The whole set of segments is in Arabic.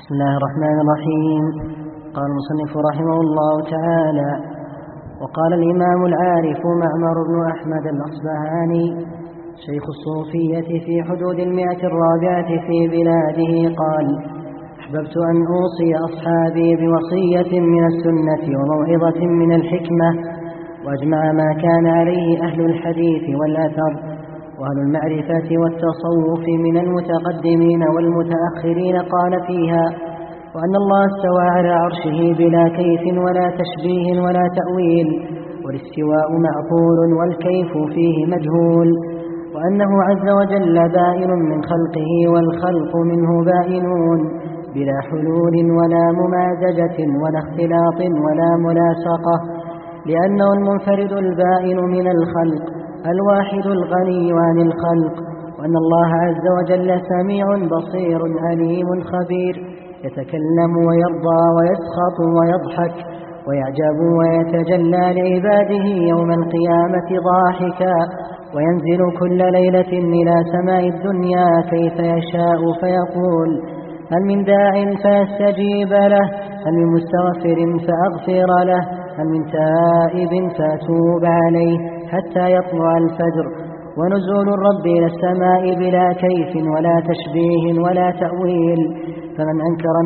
بسم الله الرحمن الرحيم. قال المصنف رحمه الله تعالى: وقال الإمام العارف معمر بن أحمد الأصبهاني شيخ الصوفية في حدود 104 في بلاده قال: أحببت أن أوصي أصحابي بوصية من السنة وموعظة من الحكمة، وأجمع ما كان عليه أهل الحديث والأثر وأهل المعرفة والتصوف من المتقدمين والمتأخرين. قال فيها: وأن الله استوى على عرشه بلا كيف ولا تشبيه ولا تأويل، والاستواء معقول والكيف فيه مجهول، وأنه عز وجل بائن من خلقه والخلق منه بائنون بلا حلول ولا ممازجة ولا اختلاط ولا ملاصقة، لأنه المنفرد البائن من الخلق الواحد الغني عن الخلق، وأن الله عز وجل سميع بصير عليم خبير، يتكلم ويرضى ويسخط ويضحك ويعجب ويتجلى لعباده يوم القيامة ضاحكا، وينزل كل ليلة إلى سماء الدنيا كيف يشاء فيقول: هل من داع فاستجيب له، هل من مستغفر فأغفر له، هل من تائب فأتوب عليه حتى يطلع الفجر. ونزول الرب إلى السماء بلا كيف ولا تشبيه ولا تأويل، فمن أنكر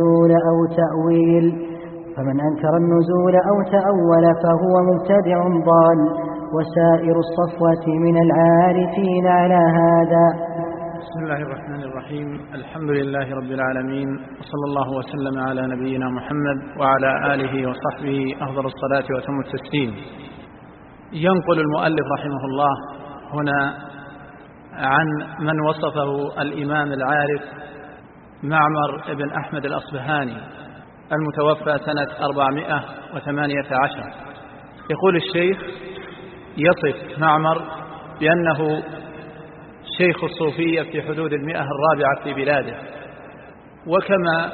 النزول أو تأول فهو مبتدع ضال، وسائر الصفوة من العارفين على هذا. بسم الله الرحمن الرحيم. الحمد لله رب العالمين، وصلى الله وسلم على نبينا محمد وعلى آله وصحبه أفضل الصلاة وأتم التسليم. ينقل المؤلف رحمه الله هنا عن من وصفه الإمام العارف معمر بن أحمد الأصبهاني المتوفى سنة 418. يقول الشيخ يصف معمر بأنه شيخ الصوفية في حدود 104 في بلاده. وكما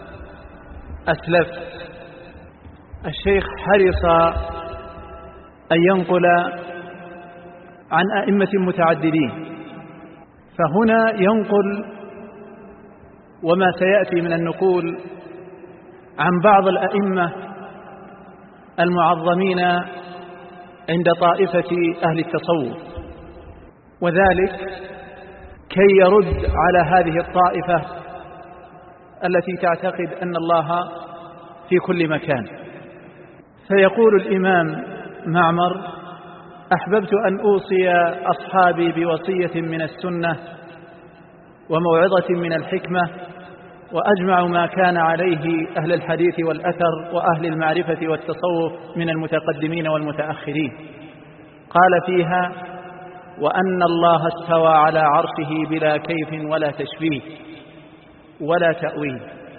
أسلفت الشيخ حرص أن ينقل عن أئمة متعددين، فهنا ينقل وما سيأتي من النقول عن بعض الأئمة المعظمين عند طائفة أهل التصوف، وذلك كي يرد على هذه الطائفة التي تعتقد أن الله في كل مكان. فيقول الإمام معمر: أحببت أن أوصي أصحابي بوصية من السنة وموعظة من الحكمة، وأجمع ما كان عليه أهل الحديث والأثر وأهل المعرفة والتصوف من المتقدمين والمتأخرين. قال فيها: وأن الله استوى على عرشه بلا كيف ولا تشبيه ولا تأويل،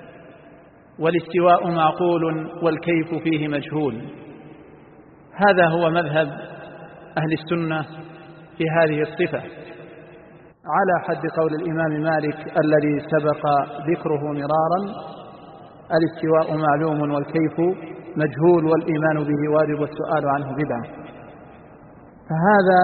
والاستواء معقول والكيف فيه مجهول. هذا هو مذهب أهل السنة في هذه الصفة، على حد قول الإمام مالك الذي سبق ذكره مرارا: الاستواء معلوم والكيف مجهول والإيمان به واجب والسؤال عنه بدعة. فهذا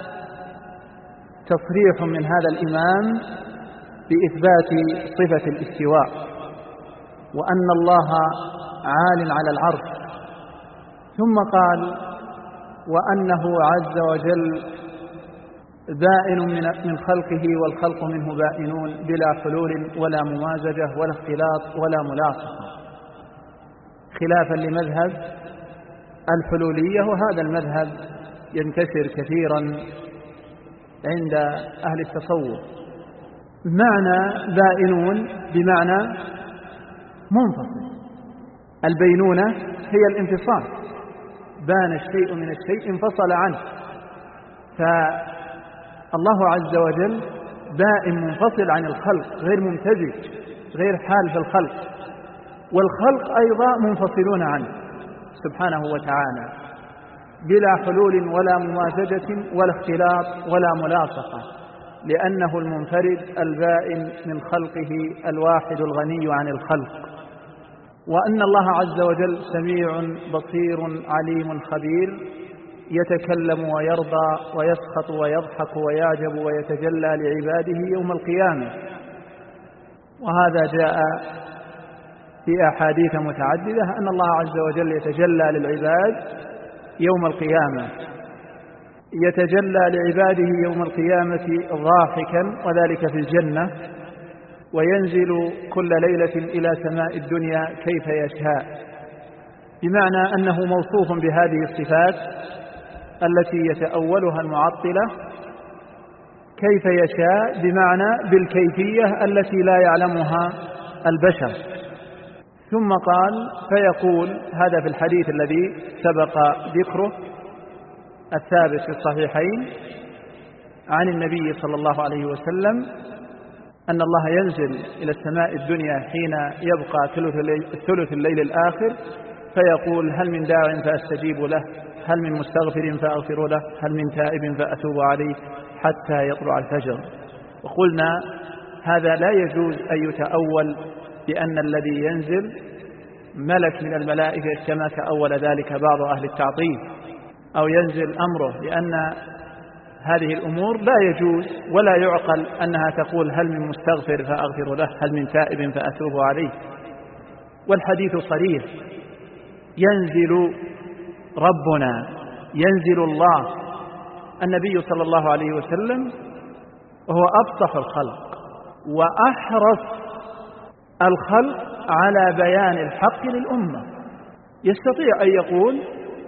تصريح من هذا الإمام بإثبات صفة الاستواء، وأن الله عال على العرش. ثم قال: وأنه عز وجل بائن من خلقه والخلق منه بائنون بلا حلول ولا ممازجة ولا اختلاط ولا ملاصقة، خلافا لمذهب الحلولية، وهذا المذهب ينتشر كثيرا عند أهل التصوف. معنى بائنون بمعنى منفصل، البينونة هي الانفصال، بان الشيء من الشيء انفصل عنه، فالله عز وجل بائن منفصل عن الخلق، غير ممتزج، غير حال في الخلق، والخلق أيضا منفصلون عنه سبحانه وتعالى بلا حلول ولا ممازجة ولا اختلاط ولا ملاصقة، لأنه المنفرد البائن من خلقه الواحد الغني عن الخلق، وأن الله عز وجل سميع بصير عليم خبير، يتكلم ويرضى ويسخط ويضحك ويعجب ويتجلى لعباده يوم القيامة. وهذا جاء في أحاديث متعددة أن الله عز وجل يتجلى للعباد يوم القيامة، يتجلى لعباده يوم القيامة ضاحكا وذلك في الجنة، وينزل كل ليلة إلى سماء الدنيا كيف يشاء، بمعنى أنه موصوف بهذه الصفات التي يتأولها المعطلة كيف يشاء، بمعنى بالكيفية التي لا يعلمها البشر. ثم قال فيقول، هذا في الحديث الذي سبق ذكره الثابت في الصحيحين عن النبي صلى الله عليه وسلم أن الله ينزل إلى السماء الدنيا حين يبقى ثلث الليل الآخر فيقول هل من داع فأستجيب له، هل من مستغفر فأغفر له، هل من تائب فأتوب عليه حتى يطلع الفجر. وقلنا هذا لا يجوز أن يتأول بأن الذي ينزل ملك من الملائكة كما تأول ذلك بعض أهل التعطيل، أو ينزل أمره، لأن هذه الأمور لا يجوز ولا يعقل أنها تقول هل من مستغفر فأغفر له، هل من تائب فأتوب عليه. والحديث صريح، ينزل ربنا، ينزل الله. النبي صلى الله عليه وسلم وهو أفصح الخلق وأحرص الخلق على بيان الحق للأمة، يستطيع أن يقول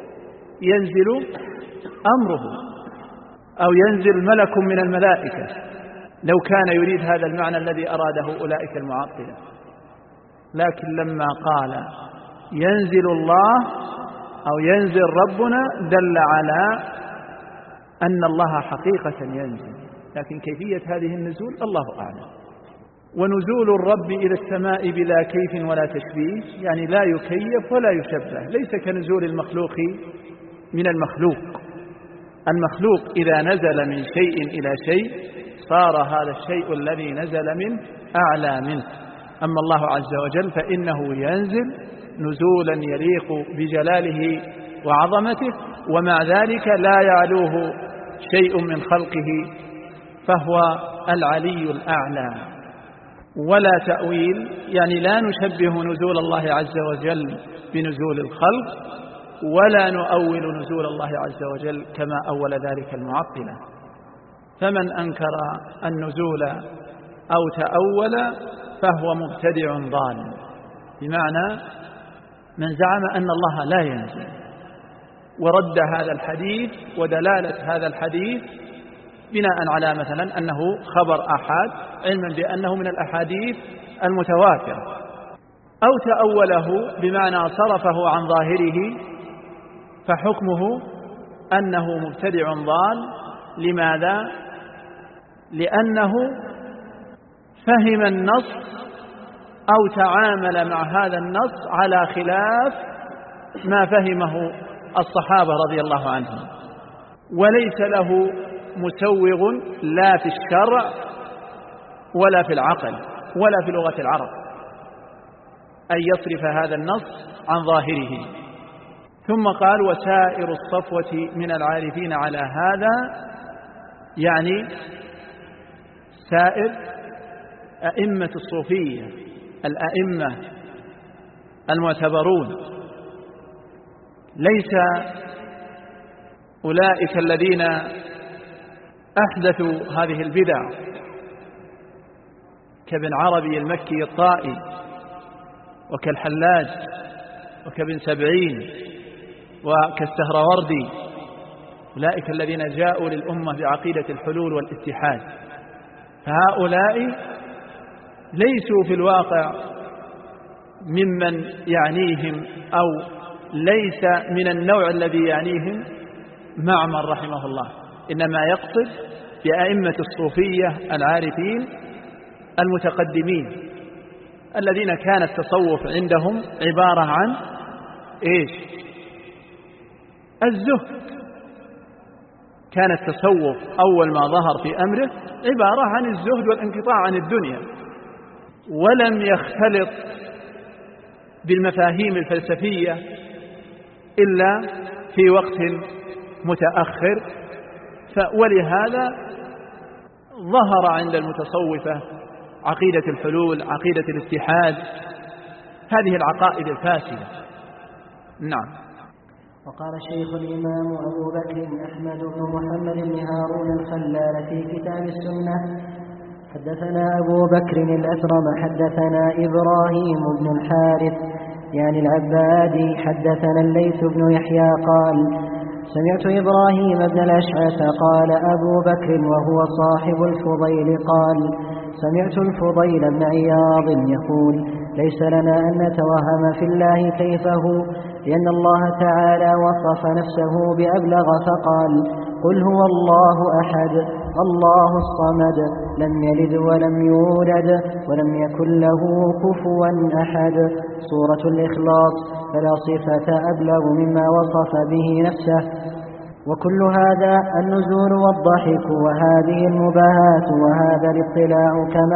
ينزل أمره أو ينزل ملك من الملائكة لو كان يريد هذا المعنى الذي أراده أولئك المعطلة، لكن لما قال ينزل الله أو ينزل ربنا دل على أن الله حقيقة ينزل، لكن كيفية هذه النزول الله أعلم. ونزول الرب إلى السماء بلا كيف ولا تشبيه، يعني لا يكيف ولا يشبه، ليس كنزول المخلوق من المخلوق. المخلوق إذا نزل من شيء إلى شيء صار هذا الشيء الذي نزل منه أعلى منه. أما الله عز وجل فإنه ينزل نزولا يليق بجلاله وعظمته، ومع ذلك لا يعلوه شيء من خلقه، فهو العلي الأعلى. ولا تأويل، يعني لا نشبه نزول الله عز وجل بنزول الخلق، ولا نؤول نزول الله عز وجل كما أول ذلك المعطلة. فمن أنكر النزول أو تأول فهو مبتدع ضال، بمعنى من زعم أن الله لا ينزل ورد هذا الحديث ودلالة هذا الحديث بناء على مثلا أنه خبر أحاد، علما بأنه من الأحاديث المتواترة، أو تأوله بمعنى صرفه عن ظاهره، فحكمه أنه مبتدع ضال. لماذا؟ لأنه فهم النص أو تعامل مع هذا النص على خلاف ما فهمه الصحابة رضي الله عنهم، وليس له مسوغ لا في الشرع ولا في العقل ولا في لغة العرب أن يصرف هذا النص عن ظاهره. ثم قال وسائر الصفوة من العارفين على هذا، يعني سائر أئمة الصوفية، الأئمة المعتبرون، ليس أولئك الذين أحدثوا هذه البدع كابن عربي المكي الطائي وكالحلاج وكابن سبعين وكالسهروردي، أولئك الذين جاءوا للأمة بعقيدة الحلول والاتحاد. فهؤلاء ليسوا في الواقع ممن يعنيهم، أو ليس من النوع الذي يعنيهم معمر رحمه الله، إنما يقصد بأئمة الصوفية العارفين المتقدمين الذين كان التصوف عندهم عبارة عن إيش؟ الزهد. كان التصوف أول ما ظهر في أمره عبارة عن الزهد والانقطاع عن الدنيا، ولم يختلط بالمفاهيم الفلسفية إلا في وقت متأخر. ولهذا ظهر عند المتصوفة عقيدة الحلول، عقيدة الاتحاد، هذه العقائد الفاسدة. نعم. وقال شيخ الإمام أبو بكر أحمد بن محمد بن هارون الخلال في كتاب السنة: حدثنا أبو بكر الأثرم حدثنا إبراهيم بن الحارث يعني العبادي حدثنا الليث بن يحيى قال: سمعت إبراهيم بن الأشعث قال أبو بكر وهو صاحب الفضيل قال: سمعت الفضيل بن عياض يقول: ليس لنا أن نتوهم في الله كيف هو، لأن الله تعالى وصف نفسه بأبلغ فقال: قل هو الله أحد الله الصمد لم يلد ولم يولد ولم يكن له كفوا أحد. سورة الإخلاص. فلا صفة أبلغ مما وصف به نفسه. وكل هذا النزول والضحك وهذه المباهات وهذا الاطلاع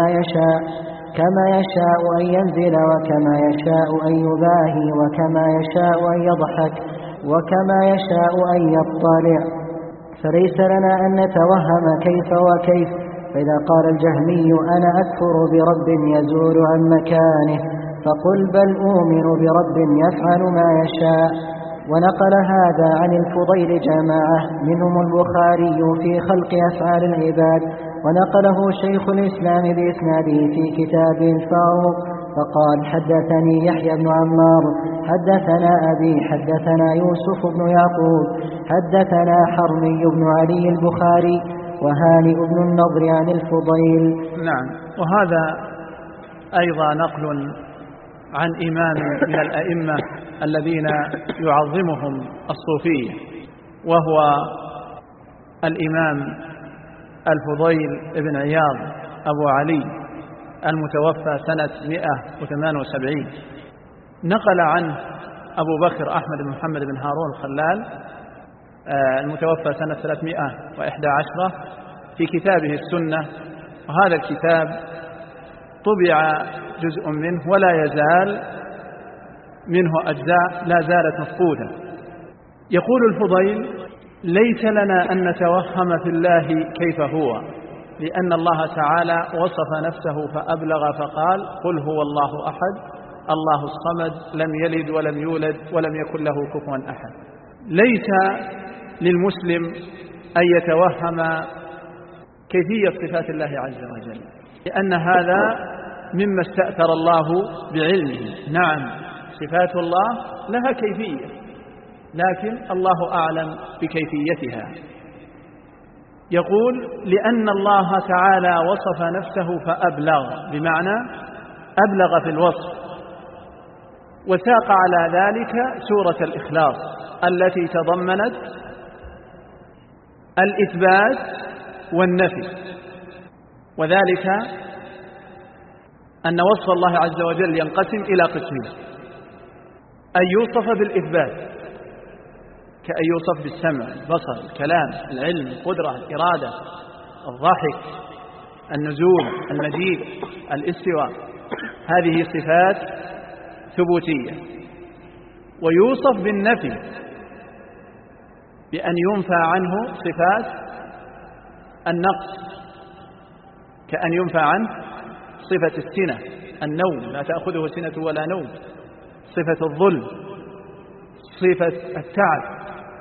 كما يشاء أن ينزل وكما يشاء أن يباهي وكما يشاء أن يضحك وكما يشاء أن يطلع، فليس لنا أن نتوهم كيف وكيف. فإذا قال الجهمي: أنا أكفر برب يزول عن مكانه، فقل: بل أؤمن برب يفعل ما يشاء. ونقل هذا عن الفضيل جماعة منهم البخاري في خلق أفعال العباد، ونقله شيخ الإسلام بإسناده في كتابه الفاروق فقال: حدثني يحيى بن عمار حدثنا أبي حدثنا يوسف بن يعقوب حدثنا حرمي بن علي البخاري وهانئ بن النضر عن الفضيل. نعم. وهذا أيضا نقل عن إمام من الأئمة الذين يعظمهم الصوفية، وهو الإمام الفضيل بن عياض أبو علي المتوفى سنة 178. نقل عنه أبو بكر أحمد بن محمد بن هارون الخلال المتوفى سنة 311 في كتابه السنة، وهذا الكتاب طبع جزء منه ولا يزال منه أجزاء لا زالت مفقودة. يقول الفضيل: ليس لنا أن نتوهم في الله كيف هو، لأن الله تعالى وصف نفسه فأبلغ فقال: قل هو الله أحد الله الصمد لم يلد ولم يولد ولم يكن له كفوا أحد. ليس للمسلم أن يتوهم كيفية صفات الله عز وجل، لأن هذا مما استأثر الله بعلمه. نعم، صفات الله لها كيفية، لكن الله أعلم بكيفيتها. يقول: لأن الله تعالى وصف نفسه فأبلغ، بمعنى أبلغ في الوصف، وساق على ذلك سورة الإخلاص التي تضمنت الإثبات والنفي، وذلك أن وصف الله عز وجل ينقسم إلى قسمين: أن يوصف بالإثبات كأن يوصف بالسمع، البصر، الكلام، العلم، القدرة، الإرادة، الضحك، النزول، المجيء، الاستواء، هذه صفات ثبوتية. ويوصف بالنفي بأن ينفى عنه صفات النقص، كأن ينفى عنه صفة السنة، النوم، لا تأخذه سنة ولا نوم، صفة الظلم، صفة التعب.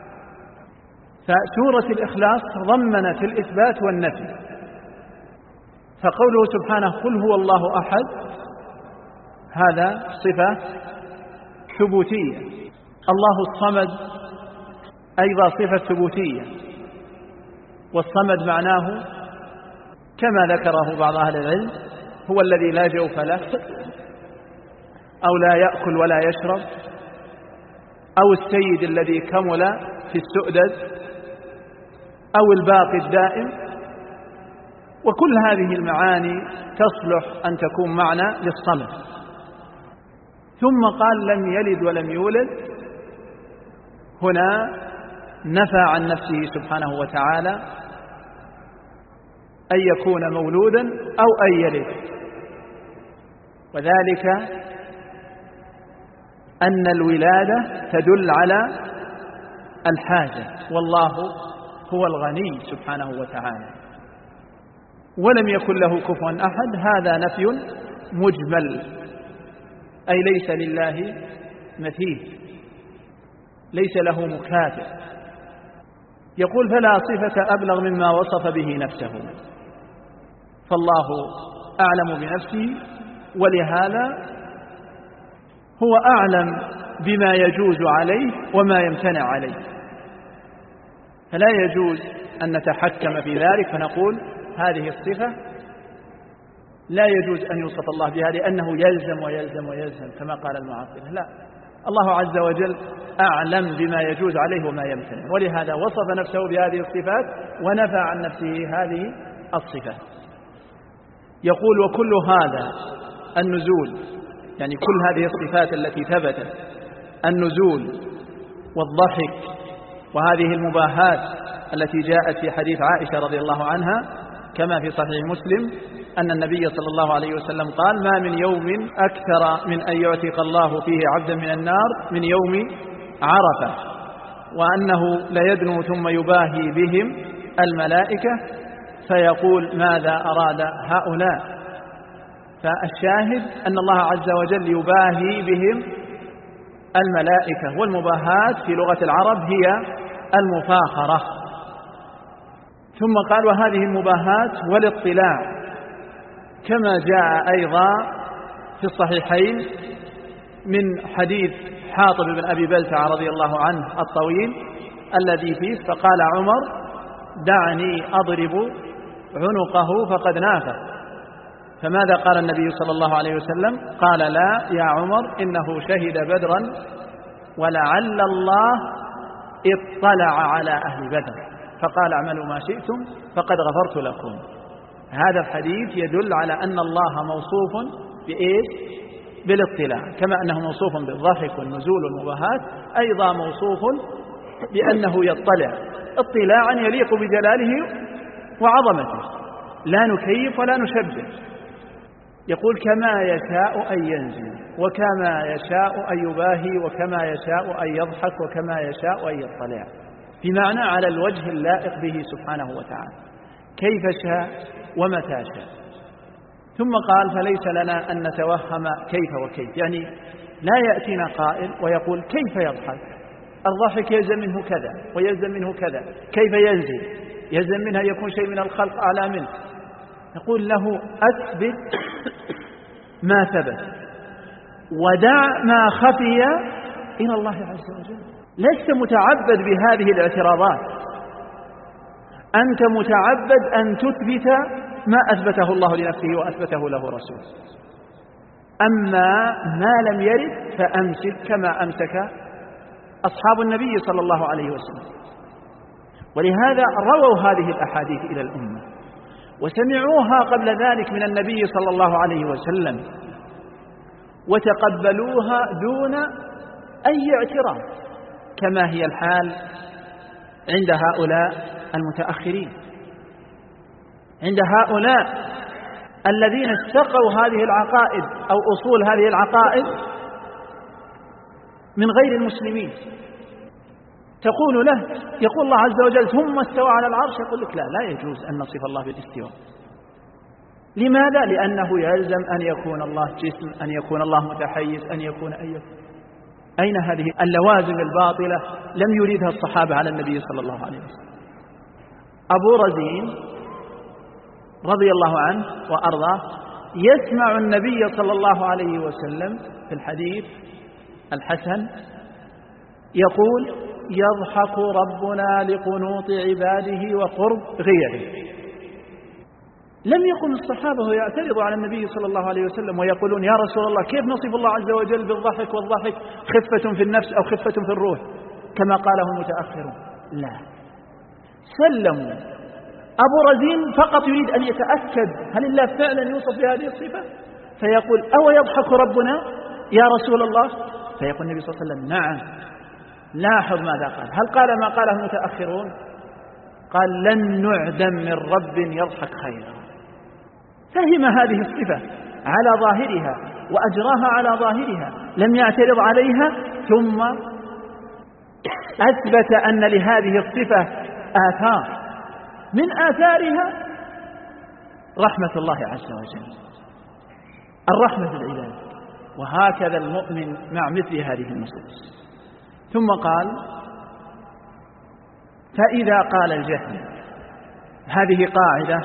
فسورة الإخلاص ضمنت الإثبات والنفي، فقوله سبحانه: قل هو الله أحد، هذا صفة ثبوتية. الله الصمد أيضا صفة ثبوتية، والصمد معناه كما ذكره بعض أهل العلم هو الذي لا جوف له، أو لا يأكل ولا يشرب، أو السيد الذي كمل في السؤدد، أو الباقي الدائم. وكل هذه المعاني تصلح أن تكون معنى للصمد. ثم قال: لم يلد ولم يولد، هنا نفى عن نفسه سبحانه وتعالى أن يكون مولودا أو أن يلد، وذلك أن الولادة تدل على الحاجة، والله هو الغني سبحانه وتعالى. ولم يكن له كفوا أحد، هذا نفي مجمل أي ليس لله مثيل، ليس له مكافئ. يقول فلا صفة أبلغ مما وصف به نفسه، فالله أعلم بنفسه، ولهذا هو أعلم بما يجوز عليه وما يمتنع عليه، فلا يجوز أن نتحكم في ذلك فنقول هذه الصفة لا يجوز أن يوصف الله بها لأنه يلزم ويلزم ويلزم كما قال المعطلة. لا، الله عز وجل أعلم بما يجوز عليه وما يمتنع، ولهذا وصف نفسه بهذه الصفات ونفى عن نفسه هذه الصفات. يقول وكل هذا النزول، يعني كل هذه الصفات التي ثبتت، النزول والضحك وهذه المباهات التي جاءت في حديث عائشة رضي الله عنها كما في صحيح مسلم أن النبي صلى الله عليه وسلم قال ما من يوم أكثر من أن يعتق الله فيه عبدا من النار من يوم عرفة، وأنه ليدنو ثم يباهي بهم الملائكة فيقول ماذا أراد هؤلاء. فالشاهد أن الله عز وجل يباهي بهم الملائكة، والمباهات في لغة العرب هي المفاخرة. ثم قال وهذه المباهات والاطلاع كما جاء أيضا في الصحيحين من حديث حاطب بن أبي بلتع رضي الله عنه الطويل الذي فيه فقال عمر دعني أضرب عنقه فقد نافق، فماذا قال النبي صلى الله عليه وسلم؟ قال لا يا عمر إنه شهد بدرا ولعل الله اطلع على أهل بدر فقال اعملوا ما شئتم فقد غفرت لكم. هذا الحديث يدل على أن الله موصوف بإيش؟ بالاطلاع، كما أنه موصوف بالضحك والنزول والمباهات أيضا موصوف بأنه يطلع اطلاعا يليق بجلاله وعظمته، لا نكيف ولا نشبه. يقول كما يشاء أن ينزل وكما يشاء أن يباهي وكما يشاء أن يضحك وكما يشاء أن يطلع، بمعنى على الوجه اللائق به سبحانه وتعالى كيف شاء ومتى شاء. ثم قال فليس لنا أن نتوهم كيف وكيف، يعني لا يأتينا قائل ويقول كيف يضحك، الضحك يلزم منه كذا ويلزم منه كذا، كيف ينزل؟ يلزم منها يكون شيء من الخلق أعلى منه. نقول له أثبت ما ثبت ودع ما خفي إلى الله عز وجل، لست متعبد بهذه الاعتراضات، أنت متعبد أن تثبت ما أثبته الله لنفسه وأثبته له رسوله. أما ما لم يرد فأمسك كما أمسك أصحاب النبي صلى الله عليه وسلم. ولهذا رووا هذه الأحاديث إلى الأمة وسمعوها قبل ذلك من النبي صلى الله عليه وسلم وتقبلوها دون أي اعتراض، كما هي الحال عند هؤلاء المتأخرين، عند هؤلاء الذين استقوا هذه العقائد أو أصول هذه العقائد من غير المسلمين. تقول له يقول الله عز وجل ثم استوى على العرش، يقول لك لا يجوز أن نصف الله بالاستواء. لماذا؟ لأنه يلزم أن يكون الله جسم، أن يكون الله متحيز، أن يكون أين هذه اللوازم الباطلة لم يريدها الصحابة على النبي صلى الله عليه وسلم. أبو رزين رضي الله عنه وأرضاه يسمع النبي صلى الله عليه وسلم في الحديث الحسن يقول يضحك ربنا لقنوط عباده وقرب غيره. لم يكن الصحابة يعترضوا على النبي صلى الله عليه وسلم ويقولون يا رسول الله كيف نصف الله عز وجل بالضحك والضحك خفة في النفس أو خفة في الروح كما قاله المتأخرون. لا، سلموا. أبو رزين فقط يريد أن يتأكد هل الله فعلا يوصف بهذه الصفة، فيقول أو يضحك ربنا يا رسول الله؟ فيقول النبي صلى الله عليه وسلم نعم. لاحظ ماذا قال، هل قال ما قاله المتأخرون؟ قال لن نعدم من رب يضحك خيرا. فهم هذه الصفة على ظاهرها وأجراها على ظاهرها، لم يعترض عليها، ثم أثبت أن لهذه الصفة آثار، من آثارها رحمة الله عز وجل، الرحمة بالعباد. وهكذا المؤمن مع مثل هذه النصوص. ثم قال: فإذا قال الجهمي، هذه قاعدة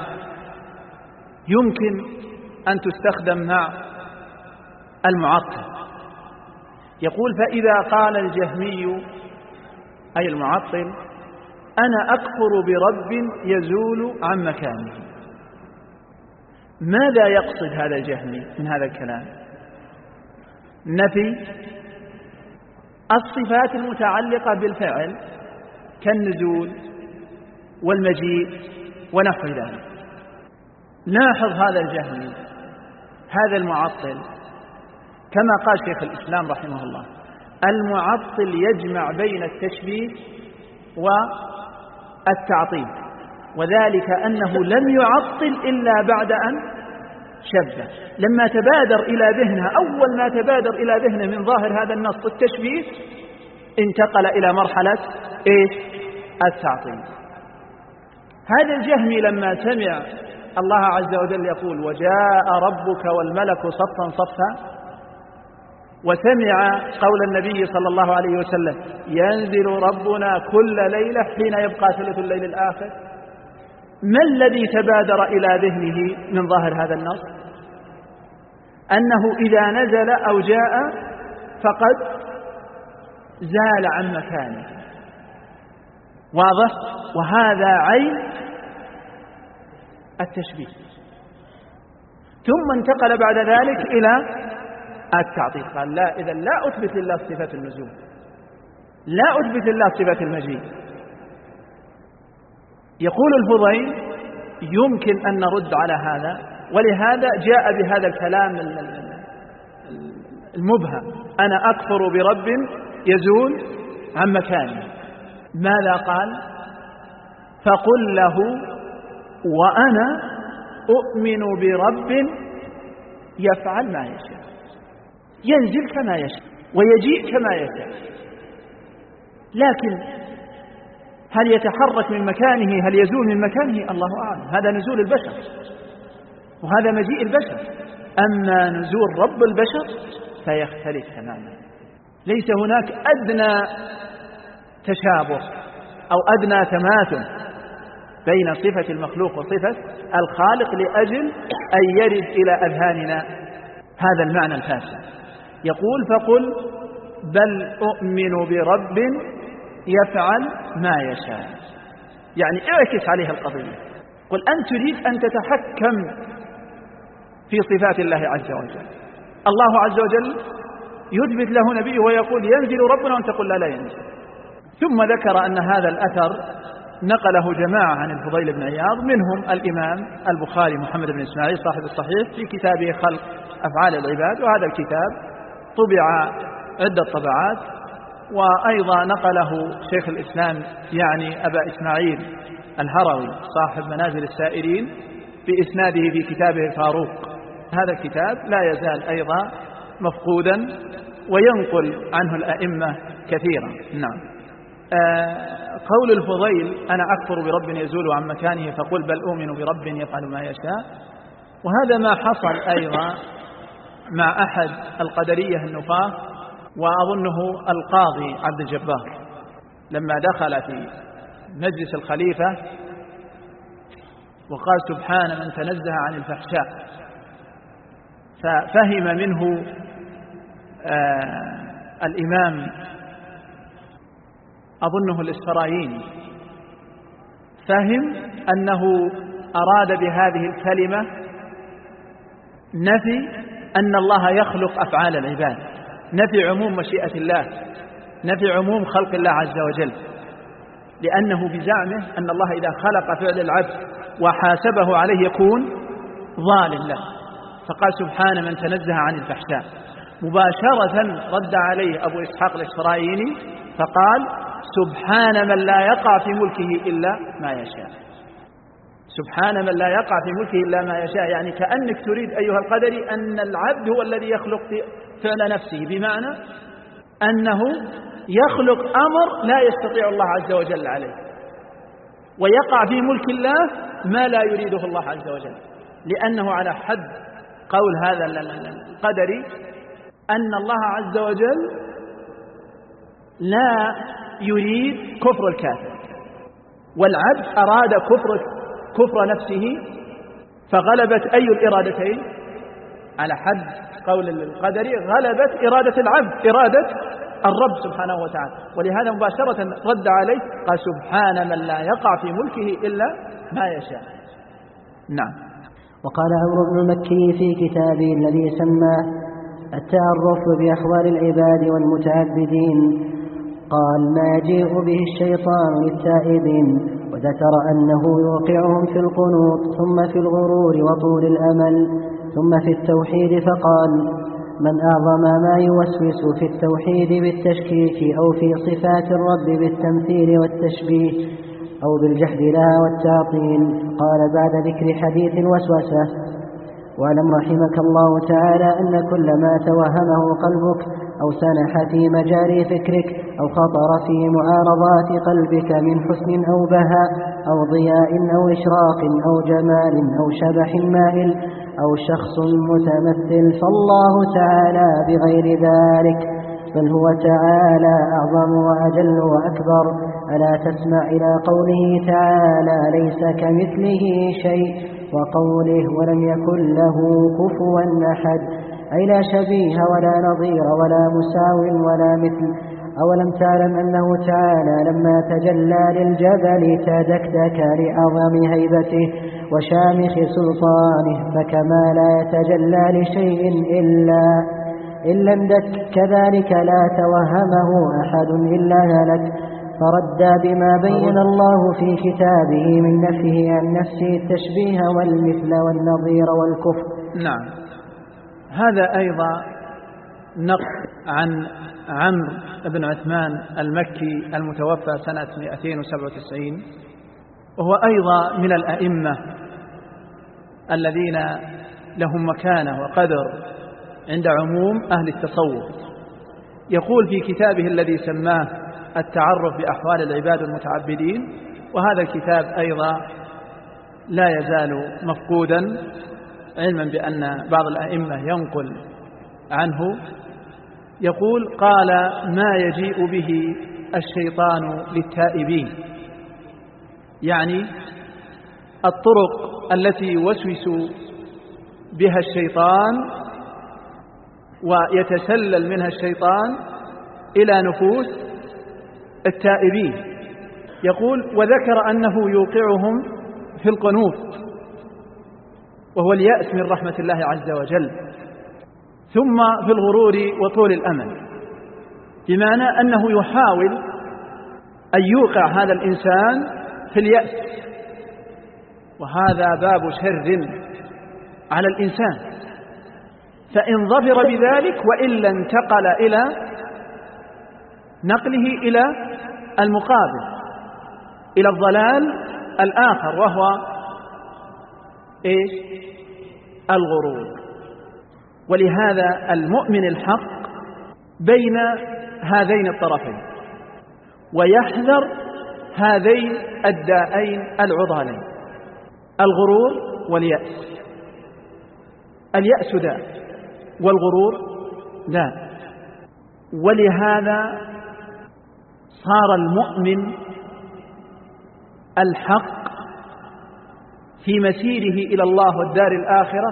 يمكن أن تستخدم مع المعطل. يقول: فإذا قال الجهمي أي المعطل: أنا أكفر برب يزول عن مكانه. ماذا يقصد هذا الجهمي من هذا الكلام؟ نفي الصفات المتعلقة بالفعل كالنزول والمجيء ونحو ذلك. لاحظ هذا الجهمي، هذا المعطل، كما قال شيخ الإسلام رحمه الله: المعطل يجمع بين التشبيه والتعطيل، وذلك أنه لم يعطل إلا بعد أن شبه. لما تبادر إلى ذهنه، أول ما تبادر إلى ذهنه من ظاهر هذا النص التشبيه، انتقل إلى مرحلة التعطيل. هذا الجهمي لما سمع الله عز وجل يقول: وجاء ربك والملك صفا صفا، وسمع قول النبي صلى الله عليه وسلم: ينزل ربنا كل ليلة حين يبقى ثلث الليل الآخر، ما الذي تبادر إلى ذهنه من ظاهر هذا النص؟ أنه إذا نزل أو جاء فقد زال عن مكانه. واضح؟ وهذا عين التشبيه. ثم انتقل بعد ذلك إلى التعطيل، قال: لا، إذا لا أثبت لله صفة النزول، لا أثبت لله صفة المجيء. يقول الفضيل: يمكن أن نرد على هذا، ولهذا جاء بهذا الكلام المبهم: أنا أكفر برب يزول عن مكانه. ماذا قال؟ فقل له: وأنا أؤمن برب يفعل ما يشاء، ينزل كما يشاء ويجيء كما يشاء، لكن هل يتحرك من مكانه، هل يزول من مكانه، الله أعلم. هذا نزول البشر وهذا مجيء البشر. أما نزول رب البشر فيختلف تماما. ليس هناك أدنى تشابه أو أدنى تماثل بين صفة المخلوق وصفة الخالق لأجل أن يرد إلى أذهاننا هذا المعنى الفاسد. يقول: فقل بل أؤمن برب يفعل ما يشاء، يعني اعكس عليها القضية. قل: أنت تريد أن تتحكم في صفات الله عز وجل. الله عز وجل يثبت له نبيه ويقول: ينزل ربنا، وأنت تقول: لا ينزل. ثم ذكر أن هذا الأثر نقله جماعة عن الفضيل بن عياض، منهم الإمام البخاري محمد بن إسماعيل صاحب الصحيح في كتابه خلق أفعال العباد، وهذا الكتاب طبع عدة طبعات. وأيضا نقله شيخ الإسلام يعني أبا إسماعيل الهروي صاحب منازل السائرين بإسناده في كتابه الفاروق. هذا الكتاب لا يزال أيضا مفقودا وينقل عنه الأئمة كثيرا. نعم. قول الفضيل: أنا أكفر برب يزول عن مكانه، فقل بل أؤمن برب يفعل ما يشاء، وهذا ما حصل أيضا مع أحد القدرية النفاة، وأظنه القاضي عبد الجبار، لما دخل في مجلس الخليفة وقال: سبحان من تنزه عن الفحشاء، ففهم منه الإمام أظنه الإسفرايني، فهم أنه أراد بهذه الكلمة نفي أن الله يخلق أفعال العباد، نفي عموم مشيئة الله، نفي عموم خلق الله عز وجل، لأنه بزعمه أن الله إذا خلق فعل العبد وحاسبه عليه يكون ظالم له، فقال: سبحان من تنزه عن الفحشاء. مباشرة رد عليه أبو إسحاق الإسفرايني فقال: سبحان من لا يقع في ملكه إلا ما يشاء. سبحان من لا يقع في ملكه إلا ما يشاء، يعني كأنك تريد أيها القدري أن العبد هو الذي يخلق فعل نفسه، بمعنى أنه يخلق أمر لا يستطيع الله عز وجل عليه، ويقع في ملك الله ما لا يريده الله عز وجل، لأنه على حد قول هذا القدري أن الله عز وجل لا يريد كفر الكافر، والعبد أراد كفر نفسه، فغلبت أي الإرادتين على حد قول القدر؟ غلبت إرادة العبد إرادة الرب سبحانه وتعالى، ولهذا مباشرة رد عليه قال سبحان من لا يقع في ملكه إلا ما يشاء. نعم. وقال عمرو بن المكي في كتابه الذي سماه التعرف بأحوال العباد والمتعبدين قال ما يجيء به الشيطان للتائبين، وذكر أنه يوقعهم في القنوط ثم في الغرور وطول الأمل ثم في التوحيد، فقال من أعظم ما يوسوس في التوحيد بالتشكيك أو في صفات الرب بالتمثيل والتشبيه أو بالجحد لها والتعطيل. قال بعد ذكر حديث الوسوسة واعلم رحمك الله تعالى أن كل ما توهمه قلبك أو سنح في مجاري فكرك أو خطر في معارضات قلبك من حسن أو بهاء أو ضياء أو إشراق أو جمال أو شبح مائل أو شخص متمثل فالله تعالى بغير ذلك، بل هو تعالى أعظم وأجل وأكبر. ألا تسمع إلى قوله تعالى ليس كمثله شيء، وقوله ولم يكن له كفوا أحد، أي لا شبيه ولا نظير ولا مساو ولا مثل. أولم تعلم أنه تعالى لما تجلى للجبل تدكدك لعظم هيبته وشامخ سلطانه، فكما لا يتجلى لشيء إلا اندك كذلك لا توهمه أحد إلا هلك، فردى بما بين الله في كتابه من نفيه عن نفسه التشبيه والمثل والنظير والكفر. نعم. هذا أيضا نقل عن عمرو بن عثمان المكي المتوفى سنة 297، وهو أيضا من الأئمة الذين لهم مكانة وقدر عند عموم أهل التصوف. يقول في كتابه الذي سماه التعرف بأحوال العباد المتعبدين، وهذا الكتاب أيضا لا يزال مفقودا، علما بأن بعض الأئمة ينقل عنه. يقول قال ما يجيء به الشيطان للتائبين، يعني الطرق التي يوسوس بها الشيطان ويتسلل منها الشيطان إلى نفوس التائبين. يقول وذكر أنه يوقعهم في القنوط، وهو اليأس من رحمة الله عز وجل، ثم في الغرور وطول الأمل، بمعنى أنه يحاول أن يوقع هذا الإنسان في اليأس، وهذا باب شر على الإنسان، فإن ظفر بذلك وإلا انتقل إلى نقله إلى المقابل، إلى الضلال الآخر، وهو إيش؟ الغرور. ولهذا المؤمن الحق بين هذين الطرفين، ويحذر هذين الداءين العضالين، الغرور واليأس. اليأس داء والغرور داء، ولهذا صار المؤمن الحق في مسيره إلى الله والدار الآخرة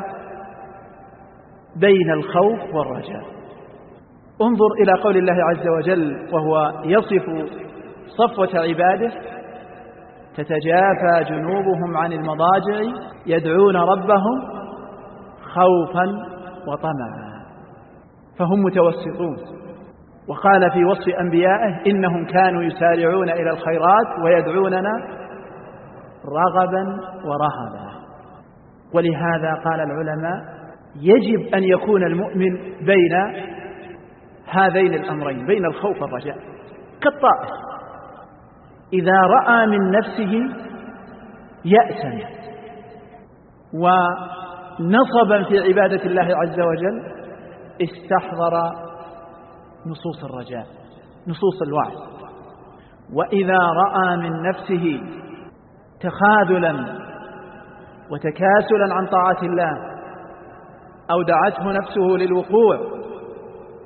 بين الخوف والرجاء. انظر إلى قول الله عز وجل وهو يصف صفوة عباده: تتجافى جنوبهم عن المضاجع يدعون ربهم خوفا وطمعا، فهم متوسطون. وقال في وصف أنبيائه: إنهم كانوا يسارعون إلى الخيرات ويدعوننا رغبا ورهبا. ولهذا قال العلماء: يجب أن يكون المؤمن بين هذين الأمرين، بين الخوف والرجاء، كالطائر إذا رأى من نفسه يأسا ونصبا في عبادة الله عز وجل استحضر نصوص الرجاء، نصوص الوعد. وإذا رأى من نفسه تخاذلا وتكاسلا عن طاعة الله أو دعته نفسه للوقوع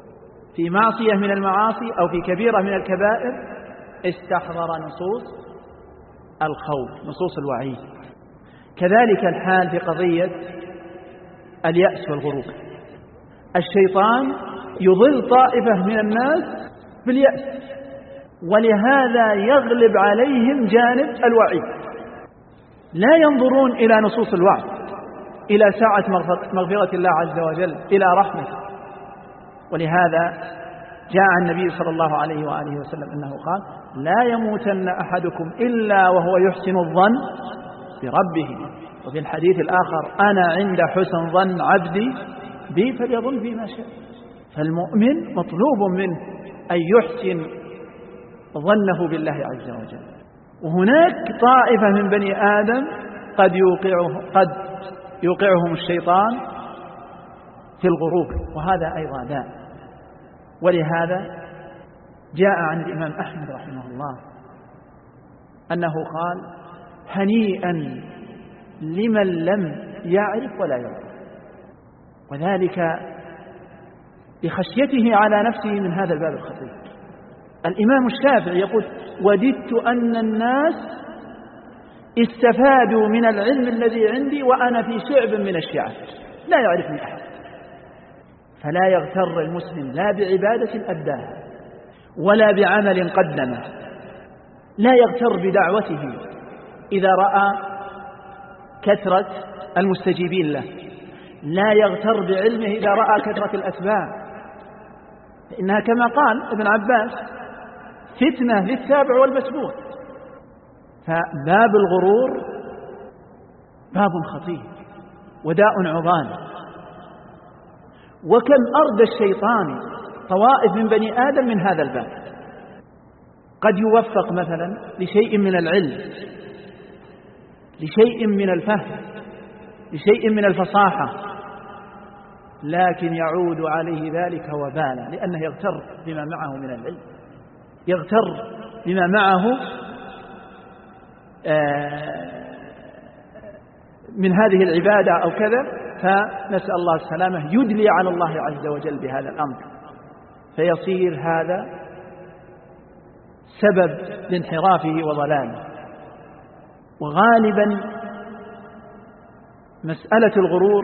في معصية من المعاصي أو في كبيرة من الكبائر استحضر نصوص الخوف، نصوص الوعيد. كذلك الحال في قضية اليأس والغرور. الشيطان يضل طائفة من الناس باليأس، ولهذا يغلب عليهم جانب الوعيد، لا ينظرون إلى نصوص الوعد، إلى ساعة مغفرة الله عز وجل، إلى رحمته. ولهذا جاء النبي صلى الله عليه وآله وسلم أنه قال: لا يموتن أحدكم إلا وهو يحسن الظن بربه. وفي الحديث الآخر: أنا عند حسن ظن عبدي بي فليظن بي ما شاء. فالمؤمن مطلوب منه أن يحسن ظنه بالله عز وجل. وهناك طائفة من بني آدم قد يوقعهم الشيطان في الغرور، وهذا أيضا داء. ولهذا جاء عن الإمام أحمد رحمه الله أنه قال: هنيئا لمن لم يعرف ولا يعرف، وذلك بخشيته على نفسه من هذا الباب الخطير. الإمام الشافعي يقول: وددت أن الناس استفادوا من العلم الذي عندي وأنا في شعب من الشعب لا يعرفني أحد. فلا يغتر المسلم لا بعبادة أداها ولا بعمل قدمه، لا يغتر بدعوته إذا رأى كثرة المستجيبين له، لا يغتر بعلمه إذا رأى كثرة الأتباع، فإنها كما قال ابن عباس: فتنة للتابع والمتبوع. فباب الغرور باب خطير وداء عضال. وكم أردى الشيطان طوائف من بني آدم من هذا الباب. قد يوفق مثلا لشيء من العلم، لشيء من الفهم، لشيء من الفصاحة، لكن يعود عليه ذلك وبالا، لأنه يغتر بما معه من العلم، يغتر بما معه من هذه العبادة أو كذا، فنسأل الله السلامة، يدلي على الله عز وجل بهذا الأمر، فيصير هذا سبب لانحرافه وضلاله. وغالبا مسألة الغرور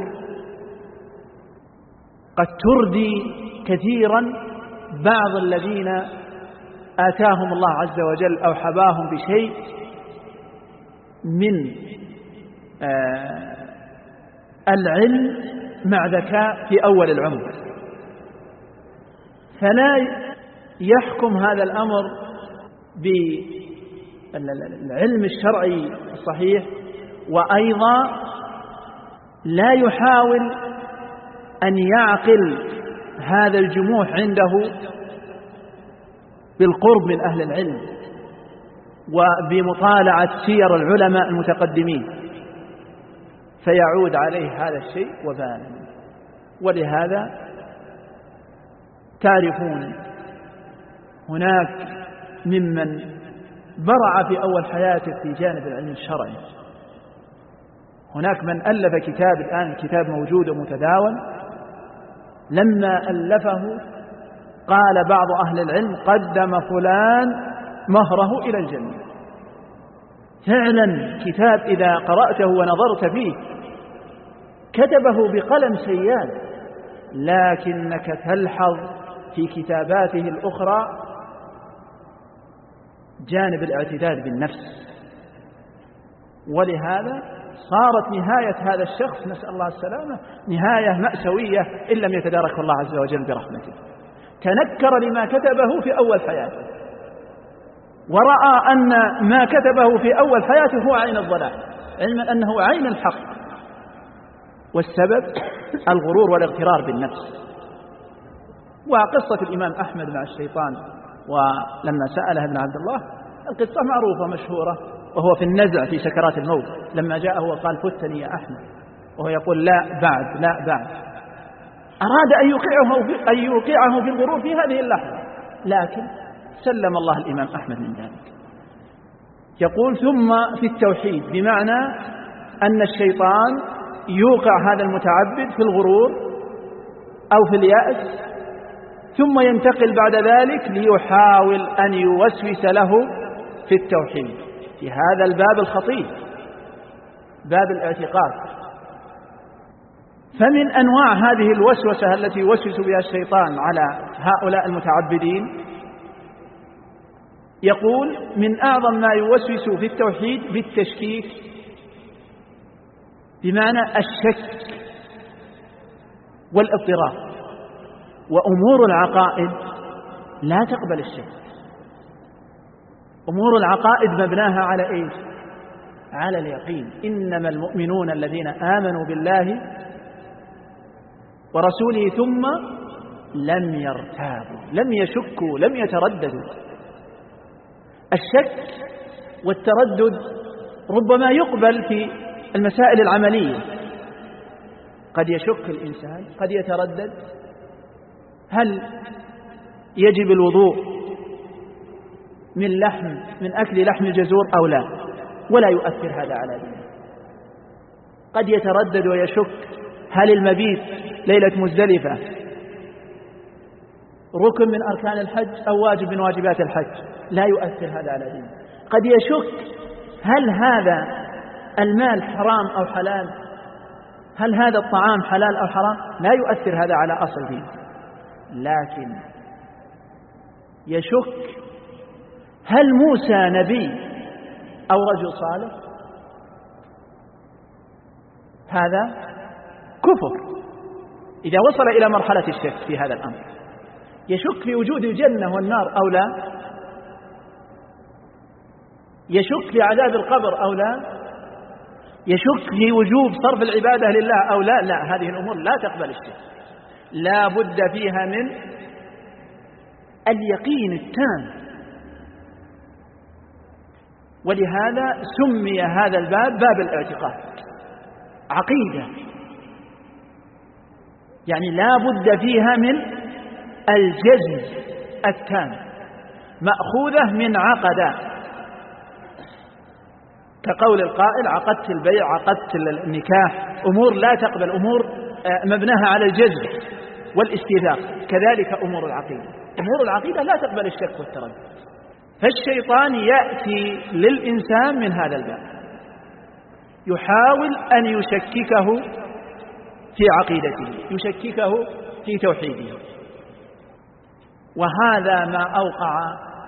قد تردي كثيرا بعض الذين آتاهم الله عز وجل أو حباهم بشيء من العلم مع ذكاء في أول العمر، فلا يحكم هذا الأمر بالعلم الشرعي الصحيح، وأيضا لا يحاول أن يعقل هذا الجموح عنده بالقرب من أهل العلم وبمطالعة سير العلماء المتقدمين، فيعود عليه هذا الشيء وبالا. ولهذا تعرفون هناك ممن برع في أول حياته في جانب العلم الشرعي. هناك من ألف كتاب، الآن الكتاب موجود ومتداول، لما ألفه قال بعض أهل العلم: قدم فلان مهره إلى الجنة. فعلا كتاب إذا قرأته ونظرت فيه كتبه بقلم سيال، لكنك تلحظ في كتاباته الأخرى جانب الاعتداد بالنفس. ولهذا صارت نهاية هذا الشخص، نسأل الله السلامة، نهاية مأساوية إن لم يتدارك الله عز وجل برحمته. تنكر لما كتبه في أول حياته، ورأى أن ما كتبه في أول حياته هو عين الضلال، علما أنه عين الحق، والسبب الغرور والاغترار بالنفس. وقصة الإمام أحمد مع الشيطان ولما سأله ابن عبد الله، القصة معروفة مشهورة، وهو في النزع في سكرات الموت لما جاءه وقال: فتني يا أحمد، وهو يقول: لا بعد لا بعد. أراد أن يوقعه في الغرور في هذه اللحظة، لكن سلم الله الإمام أحمد من ذلك. يقول: ثم في التوحيد، بمعنى أن الشيطان يوقع هذا المتعبد في الغرور أو في اليأس، ثم ينتقل بعد ذلك ليحاول أن يوسوس له في التوحيد في هذا الباب الخطير، باب الاعتقاد. فمن أنواع هذه الوسوسة التي يوسوس بها الشيطان على هؤلاء المتعبدين، يقول من أعظم ما يوسوس في التوحيد بالتشكيك، بمعنى الشك والاضطراب. وأمور العقائد لا تقبل الشك. أمور العقائد مبناها على إيش؟ على اليقين. إنما المؤمنون الذين آمنوا بالله ورسوله ثم لم يرتابوا، لم يشكوا، لم يترددوا. الشك والتردد ربما يقبل في المسائل العملية، قد يشك الإنسان، قد يتردد هل يجب الوضوء من أكل لحم الجزور أو لا، ولا يؤثر هذا على دينه. قد يتردد ويشك هل المبيت ليلة مزدلفة ركن من أركان الحج أو واجب من واجبات الحج، لا يؤثر هذا على دينه. قد يشك هل هذا المال حرام أو حلال، هل هذا الطعام حلال أو حرام، لا يؤثر هذا على أصل دينه. لكن يشك هل موسى نبي أو رجل صالح، هذا كفر إذا وصل إلى مرحلة الشك في هذا الأمر. يشك في وجود الجنة والنار أو لا، يشك في عذاب القبر أو لا، يشك في وجوب صرف العبادة لله أو لا. لا، هذه الأمور لا تقبل الشك، لا بد فيها من اليقين التام. ولهذا سمي هذا الباب باب الاعتقاد، عقيدة، يعني لا بد فيها من الجزم التام، مأخوذة من عقد، كقول القائل عقدت البيع، عقدت النكاح. أمور لا تقبل، أمور مبناها على الجزم والاستيثاق. كذلك أمور العقيدة، أمور العقيدة لا تقبل الشك والتردد. فالشيطان يأتي للإنسان من هذا الباب، يحاول أن يشككه في عقيدته، يشككه في توحيده. وهذا ما أوقع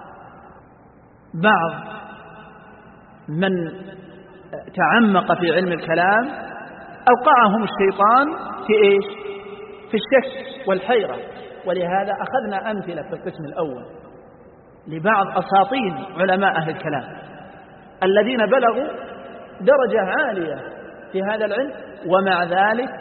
بعض من تعمق في علم الكلام، أوقعهم الشيطان في إيش؟ في الشك والحيرة. ولهذا أخذنا أمثلة في القسم الأول لبعض أساطين علماء أهل الكلام الذين بلغوا درجة عالية في هذا العلم، ومع ذلك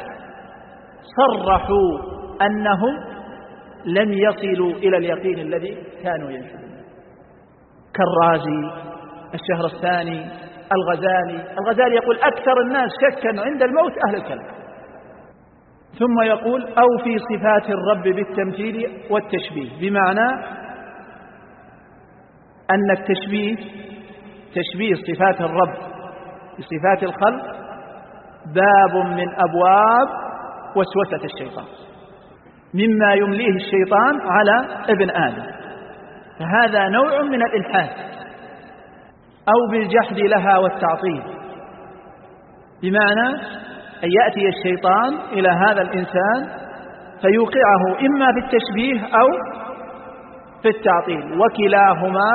صرحوا أنهم لم يصلوا إلى اليقين الذي كانوا ينشدون، كالرازي، الشهرستاني، الغزالي يقول أكثر الناس شكا عند الموت أهل الكلام. ثم يقول أو في صفات الرب بالتمثيل والتشبيه، بمعنى أن التشبيه، تشبيه صفات الرب بصفات الخلق، باب من أبواب وسوسة الشيطان، مما يمليه الشيطان على ابن آدم. فهذا نوع من الإلحاد، أو بالجحد لها والتعطيل، بمعنى أن يأتي الشيطان إلى هذا الإنسان فيوقعه إما في التشبيه أو في التعطيل، وكلاهما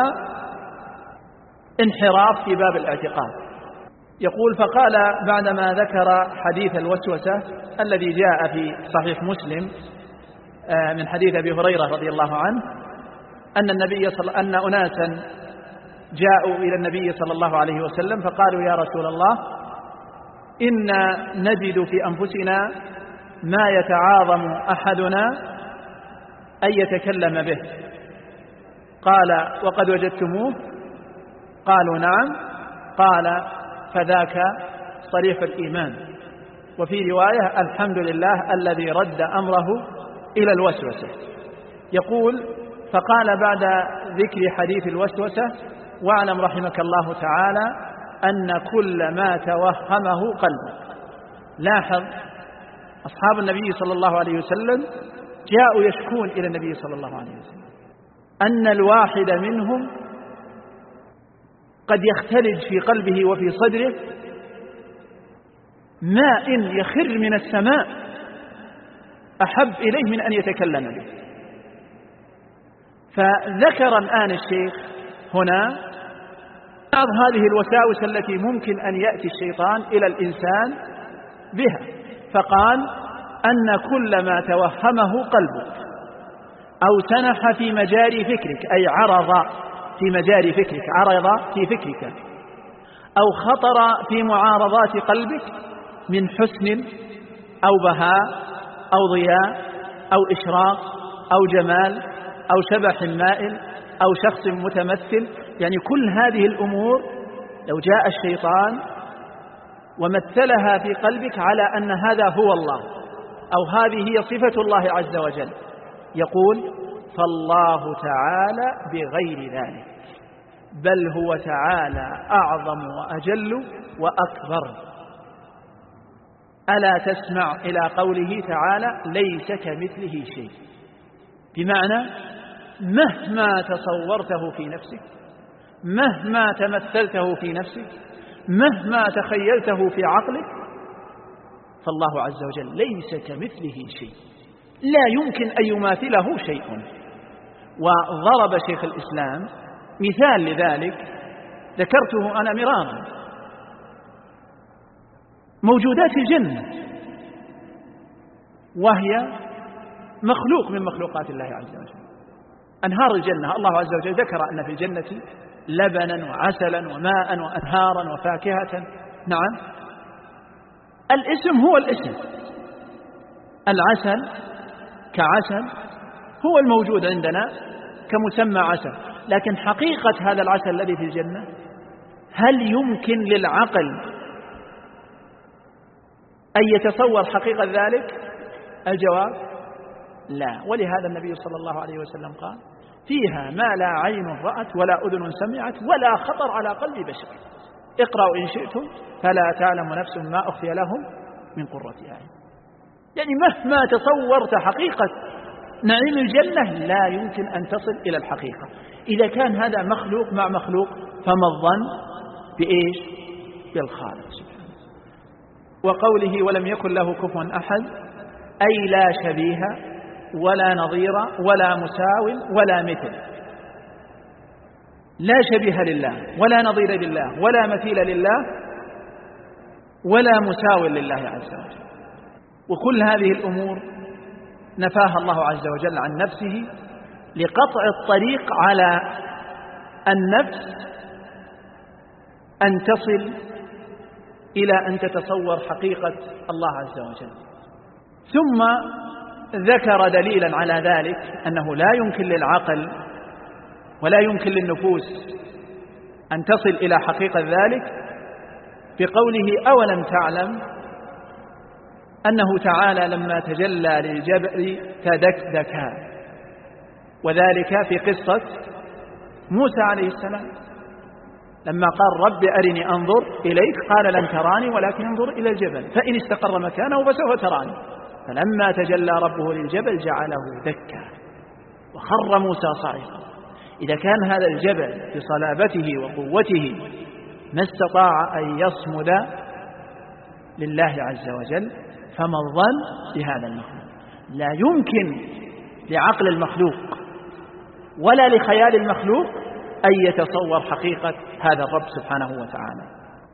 انحراف في باب الاعتقاد. يقول فقال بعدما ذكر حديث الوسوسة الذي جاء في صحيح مسلم من حديث أبي هريرة رضي الله عنه أن أناسا جاءوا إلى النبي صلى الله عليه وسلم فقالوا يا رسول الله إنا نجد في أنفسنا ما يتعاظم أحدنا أن يتكلم به. قال وقد وجدتموه؟ قالوا نعم. قال فذاك صريح الإيمان. وفي رواية الحمد لله الذي رد أمره إلى الوسوسة. يقول فقال بعد ذكر حديث الوسوسة واعلم رحمك الله تعالى أن كل ما توهمه قلبك. لاحظ أصحاب النبي صلى الله عليه وسلم جاءوا يشكون إلى النبي صلى الله عليه وسلم أن الواحد منهم قد يختلج في قلبه وفي صدره ماء يخر من السماء أحب إليه من أن يتكلم به. فذكر الآن الشيخ هنا بعض هذه الوساوس التي ممكن أن يأتي الشيطان إلى الإنسان بها، فقال أن كل ما توهمه قلبك أو سنح في مجاري فكرك، أي عرض في مجاري فكرك، عرض في فكرك، أو خطر في معارضات قلبك من حسن أو بهاء أو ضياء أو إشراق أو جمال أو شبح مائل أو شخص متمثل، يعني كل هذه الأمور لو جاء الشيطان ومثلها في قلبك على أن هذا هو الله أو هذه هي صفة الله عز وجل، يقول فالله تعالى بغير ذلك، بل هو تعالى أعظم وأجل وأكبر. ألا تسمع إلى قوله تعالى ليس كمثله شيء، بمعنى مهما تصورته في نفسك، مهما تمثلته في نفسك، مهما تخيلته في عقلك، فالله عز وجل ليس كمثله شيء، لا يمكن أن يماثله شيء. وضرب شيخ الإسلام مثال لذلك ذكرته أنا مرارا، موجودات الجنة، وهي مخلوق من مخلوقات الله عز وجل. أنهار الجنة الله عز وجل ذكر أن في الجنة لبنا وعسلا وماء وأنهارا وفاكهة. نعم، الاسم هو الاسم، العسل كعسل هو الموجود عندنا كمسمى عسل، لكن حقيقة هذا العسل الذي في الجنة هل يمكن للعقل أن يتصور حقيقة ذلك؟ الجواب لا. ولهذا النبي صلى الله عليه وسلم قال فيها ما لا عين رأت ولا أذن سمعت ولا خطر على قلب بشر، اقرأوا إن شئتم فلا تعلم نفس ما أخفي لهم من قرة أعين. يعني مهما تصورت حقيقة نعيم الجنة لا يمكن أن تصل إلى الحقيقة. إذا كان هذا مخلوق مع مخلوق فما الظن بإيش؟ بالخالق سبحانه. وقوله ولم يكن له كفوا أحد، أي لا شبيه ولا نظير ولا مساو ولا مثل، لا شبيه لله ولا نظير لله ولا مثيل لله ولا مساو لله عز وجل. وكل هذه الأمور نفاها الله عز وجل عن نفسه لقطع الطريق على النفس أن تصل إلى أن تتصور حقيقة الله عز وجل. ثم ذكر دليلا على ذلك أنه لا يمكن للعقل ولا يمكن للنفوس أن تصل إلى حقيقة ذلك بقوله أولم تعلم أنه تعالى لما تجلى للجبل تدكدكا، وذلك في قصة موسى عليه السلام لما قال رب أرني أنظر إليك قال لن تراني ولكن انظر إلى الجبل فإن استقر مكانه فسوف تراني، فلما تجلى ربه للجبل جعله دكا وخر موسى صاعقا. إذا كان هذا الجبل بصلابته وقوته ما استطاع أن يصمد لله عز وجل، فما الظن بهذا المخلوق؟ لا يمكن لعقل المخلوق ولا لخيال المخلوق أن يتصور حقيقة هذا الرب سبحانه وتعالى.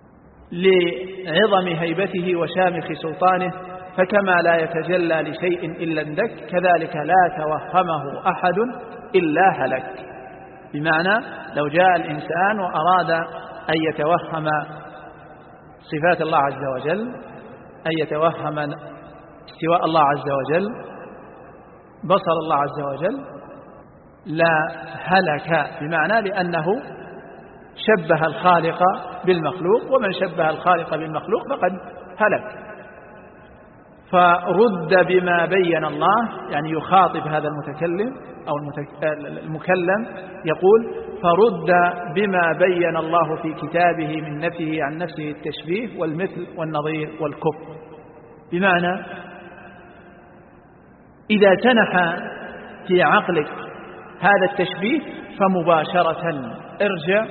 لعظم هيبته وشامخ سلطانه فكما لا يتجلى لشيء إلا اندك كذلك لا توهمه أحد إلا هلك. بمعنى لو جاء الإنسان وأراد أن يتوهم صفات الله عز وجل، أن يتوهم استواء الله عز وجل، بصر الله عز وجل، لا هلك، بمعنى لأنه شبه الخالق بالمخلوق، ومن شبه الخالق بالمخلوق فقد هلك. فرد بما بين الله، يعني يخاطب هذا المتكلم أو المكلم يقول فرد بما بين الله في كتابه من نفيه عن نفسه التشبيه والمثل والنظير والكفر. بمعنى إذا تنح في عقلك هذا التشبيه فمباشرة ارجع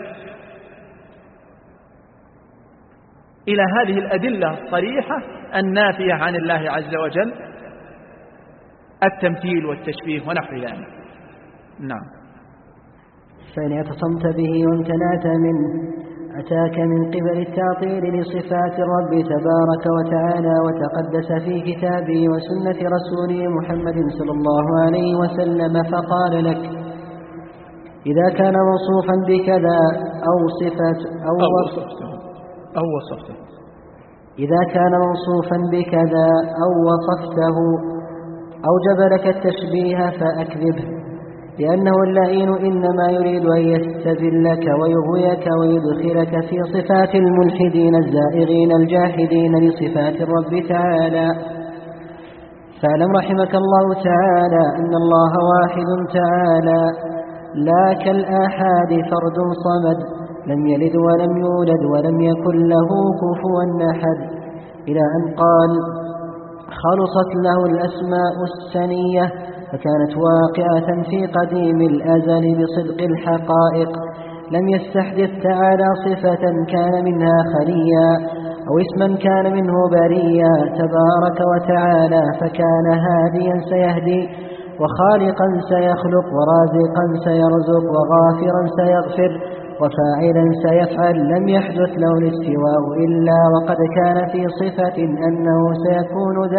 إلى هذه الأدلة الصريحة النافية عن الله عز وجل، التمثيل والتشبيه ونحو ذلك. نعم. فإن اعتصمت به وامتنعت منه أتاك من قبل التعطيل لصفات الرب تبارك وتعالى وتقدس في كتابه وسنة رسوله محمد صلى الله عليه وسلم، فقال لك: إذا كان موصوفا بكذا أو صفة أو وصفته إذا كان موصوفا بكذا أو وصفته أوجب لك التشبيه فأكذبه، لأنه اللعين إنما يريد أن يستذلك ويغويك ويدخلك في صفات الملحدين الزائغين الجاحدين لصفات الرب تعالى. فاعلم رحمك الله تعالى أن الله واحد تعالى لا كالآحاد فرد صمد، لم يلد ولم يولد ولم يكن له كفوا أحد، إلى أن قال: خلصت له الأسماء السنية فكانت واقعة في قديم الأزل بصدق الحقائق، لم يستحدث تعالى صفة كان منها خليا أو اسما كان منه بريا تبارك وتعالى، فكان هاديا سيهدي وخالقا سيخلق ورازقا سيرزق وغافرا سيغفر وفاعلا سيفعل. لم يحدث له الاستواء إلا وقد كان في صفة أنه سيكون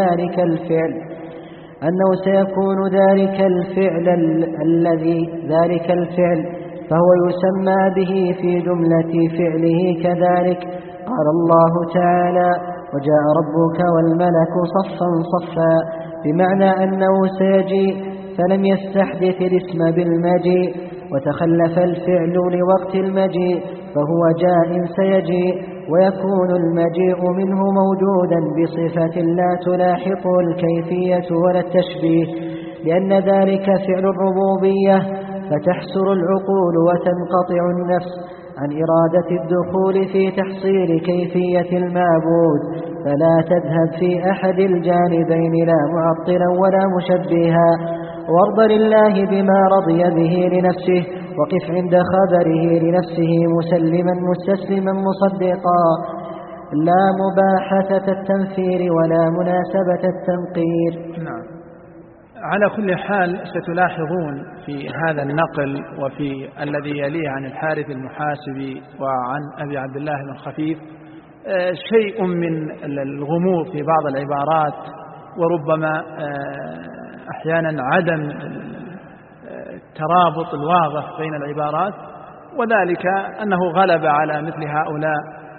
ذلك الفعل فهو يسمى به في جملة فعله كذلك. قال الله تعالى: وجاء ربك والملك صفا صفا، بمعنى أنه سيجيء فلم يستحدث الاسم بالمجيء، وتخلف الفعل لوقت المجيء فهو جاء سيجيء، ويكون المجيء منه موجودا بصفة لا تلاحقه الكيفية ولا التشبيه، لأن ذلك فعل الربوبية، فتحسر العقول وتنقطع النفس عن إرادة الدخول في تحصيل كيفية المعبود، فلا تذهب في أحد الجانبين لا معطلا ولا مشبها، وارض لله بما رضي به لنفسه، وقف عند خبره لنفسه مسلما مستسلما مصدقا، لا مباحثة التنفير ولا مناسبة التنقير. نعم. على كل حال ستلاحظون في هذا النقل وفي الذي يليه عن الحارث المحاسبي وعن أبي عبد الله بن خفيف شيء من الغموض في بعض العبارات، وربما أحيانا عدم الترابط الواضح بين العبارات، وذلك أنه غلب على مثل هؤلاء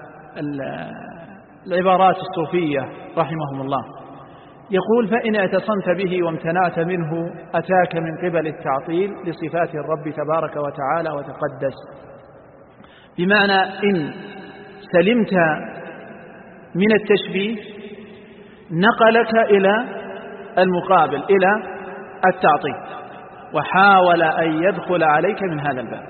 العبارات الصوفية رحمهم الله. يقول: فإن اعتصمت به وامتنعت منه أتاك من قبل التعطيل لصفات الرب تبارك وتعالى وتقدس، بمعنى إن سلمت من التشبيه نقلك إلى المقابل، إلى التعطيل، وحاول أن يدخل عليك من هذا الباب.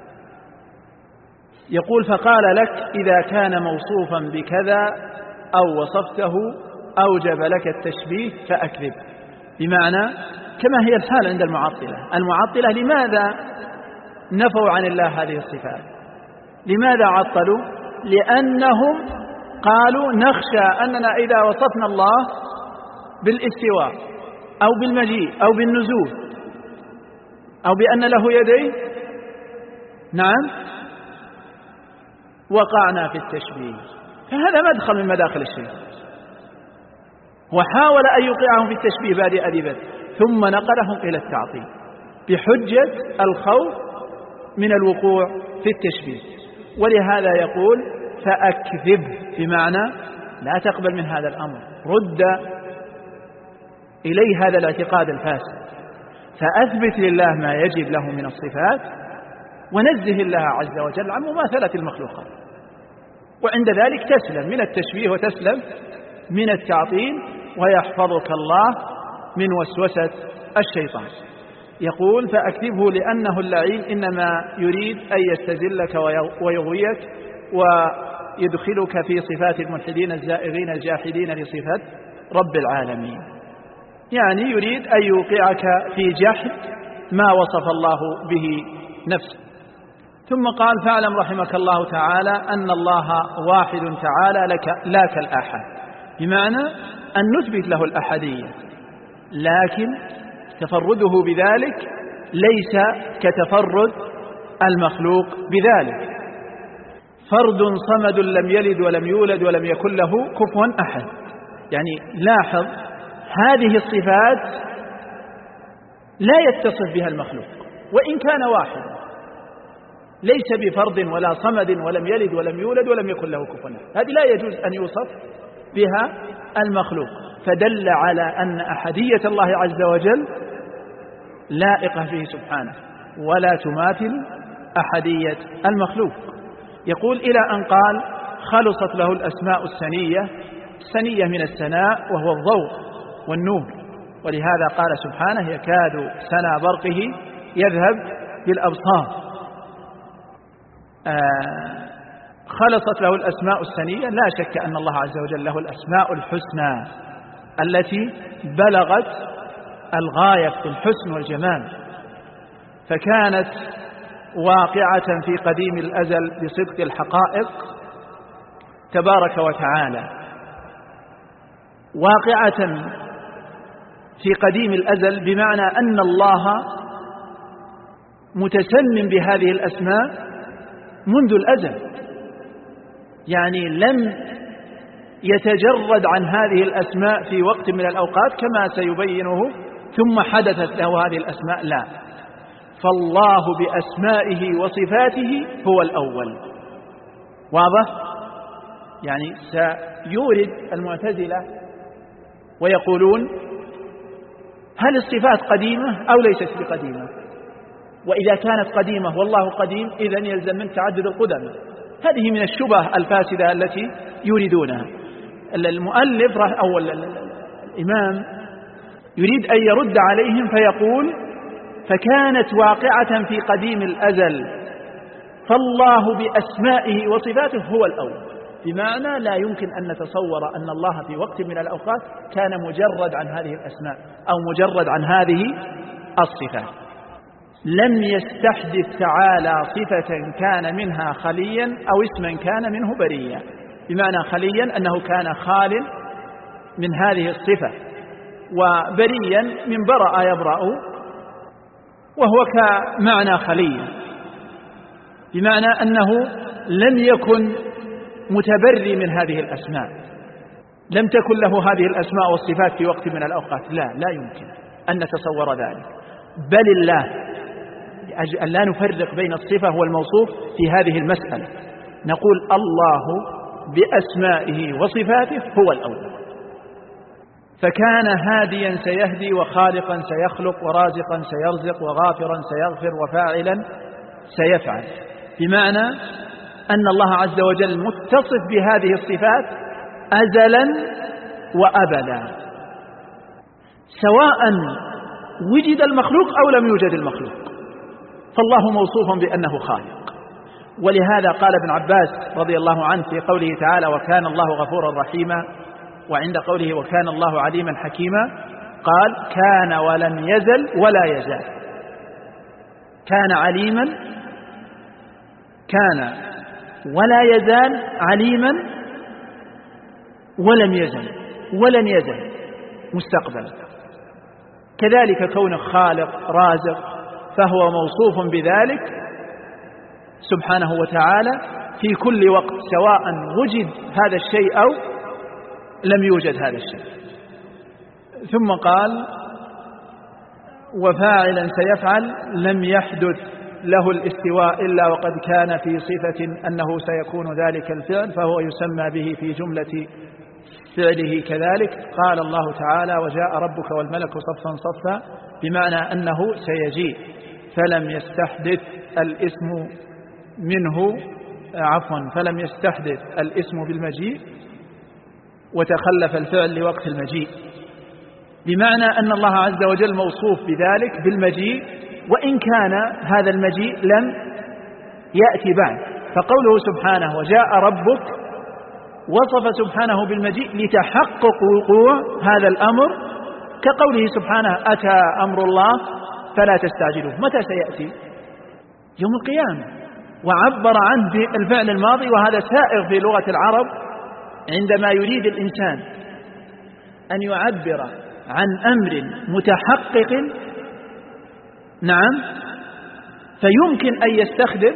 يقول: فقال لك: إذا كان موصوفا بكذا أو وصفته أوجب لك التشبيه فأكذب، بمعنى كما هي الحال عند المعطلة لماذا نفوا عن الله هذه الصفات؟ لماذا عطلوا؟ لأنهم قالوا نخشى أننا إذا وصفنا الله بالاستواء أو بالمجيء أو بالنزول أو بأن له يدين، نعم، وقعنا في التشبيه، فهذا مدخل من مداخل الشيء. وحاول أن يوقعهم في التشبيه بادئ ذي بدء، ثم نقلهم إلى التعطيل بحجة الخوف من الوقوع في التشبيه. ولهذا يقول: فأكذب، بمعنى لا تقبل من هذا الأمر، رد إليه هذا الاعتقاد الفاسد، فأثبت لله ما يجب له من الصفات، ونزه الله عز وجل عن مماثلة المخلوقات، وعند ذلك تسلم من التشبيه وتسلم من التعطيل، ويحفظك الله من وسوسة الشيطان. يقول: فأكذبه لأنه اللعين إنما يريد أن يستذلك ويغويك ويدخلك في صفات الملحدين الزائغين الجاحدين لصفات رب العالمين. يعني يريد أن يوقعك في جحد ما وصف الله به نفسه. ثم قال فاعلم رحمك الله تعالى أن الله واحد تعالى لا كالآحاد، بمعنى أن نثبت له الأحدية، لكن تفرده بذلك ليس كتفرد المخلوق بذلك. فرد صمد لم يلد ولم يولد ولم يكن له كفوا أحد. يعني لاحظ هذه الصفات لا يتصف بها المخلوق وإن كان واحدا، ليس بفرد ولا صمد ولم يلد ولم يولد ولم يكن له كفوا أحد، هذه لا يجوز أن يوصف بها المخلوق، فدل على أن أحدية الله عز وجل لائقة به سبحانه ولا تماثل أحدية المخلوق. يقول إلى أن قال خلصت له الأسماء السنية من السناء وهو الضوء والنور، ولهذا قال سبحانه يكاد سنا برقه يذهب بالأبصار. خلصت له الأسماء السنية، لا شك أن الله عز وجل له الأسماء الحسنى التي بلغت الغاية في الحسن والجمال، فكانت واقعة في قديم الأزل بصدق الحقائق تبارك وتعالى، واقعة في قديم الأزل بمعنى أن الله متسنن بهذه الأسماء منذ الأزل، يعني لم يتجرد عن هذه الأسماء في وقت من الأوقات كما سيبينه ثم حدثت له هذه الأسماء، لا، فالله بأسمائه وصفاته هو الأول. واضح؟ يعني سيورد المعتزلة ويقولون هل الصفات قديمة أو ليست بقديمة؟ وإذا كانت قديمة والله قديم إذن يلزم من تعدد القدم. هذه من الشبه الفاسدة التي يريدونها. المؤلف أو الإمام يريد أن يرد عليهم فيقول فكانت واقعة في قديم الأزل فالله بأسمائه وصفاته هو الأول، بمعنى لا يمكن أن نتصور أن الله في وقت من الأوقات كان مجرد عن هذه الأسماء أو مجرد عن هذه الصفات. لم يستحدث تعالى صفة كان منها خليا أو اسما كان منه بريا، بمعنى خليا أنه كان خال من هذه الصفة، وبريا من برأ يبرأ وهو كمعنى خليا، بمعنى أنه لم يكن متبري من هذه الأسماء، لم تكن له هذه الأسماء والصفات في وقت من الأوقات، لا يمكن أن نتصور ذلك. بل الله أن لا نفرق بين الصفة والموصوف في هذه المسألة، نقول الله بأسمائه وصفاته هو الأول، فكان هاديا سيهدي وخالقا سيخلق ورازقا سيرزق وغافرا سيغفر وفاعلا سيفعل، بمعنى أن الله عز وجل متصف بهذه الصفات أزلا وأبدا، سواء وجد المخلوق أو لم يوجد المخلوق، فالله موصوف بأنه خالق. ولهذا قال ابن عباس رضي الله عنه في قوله تعالى وكان الله غفورا رحيما، وعند قوله وكان الله عليما حكيما، قال كان ولم يزل ولا يزال. كان عليما، كان ولا يزال عليما، ولم يزل ولن يزل مستقبلا. كذلك كونه خالق رازق فهو موصوف بذلك سبحانه وتعالى في كل وقت، سواء وجد هذا الشيء أو لم يوجد هذا الشيء. ثم قال وفاعلا سيفعل لم يحدث له الاستواء إلا وقد كان في صفة أنه سيكون ذلك الفعل فهو يسمى به في جملة فعله كذلك. قال الله تعالى وجاء ربك والملك صفا صفا، بمعنى أنه سيجيء، فلم يستحدث الاسم منه فلم يستحدث الاسم بالمجيء وتخلف الفعل لوقت المجيء، بمعنى أن الله عز وجل موصوف بذلك بالمجيء وإن كان هذا المجيء لم يأتي بعد. فقوله سبحانه وجاء ربك وصف سبحانه بالمجيء لتحقق وقوع هذا الأمر، كقوله سبحانه أتى أمر الله فلا تستعجلوه. متى سيأتي؟ يوم القيامة. وعبر عنه بالفعل الماضي، وهذا سائغ في لغة العرب عندما يريد الإنسان أن يعبر عن أمر متحقق نعم فيمكن أن يستخدم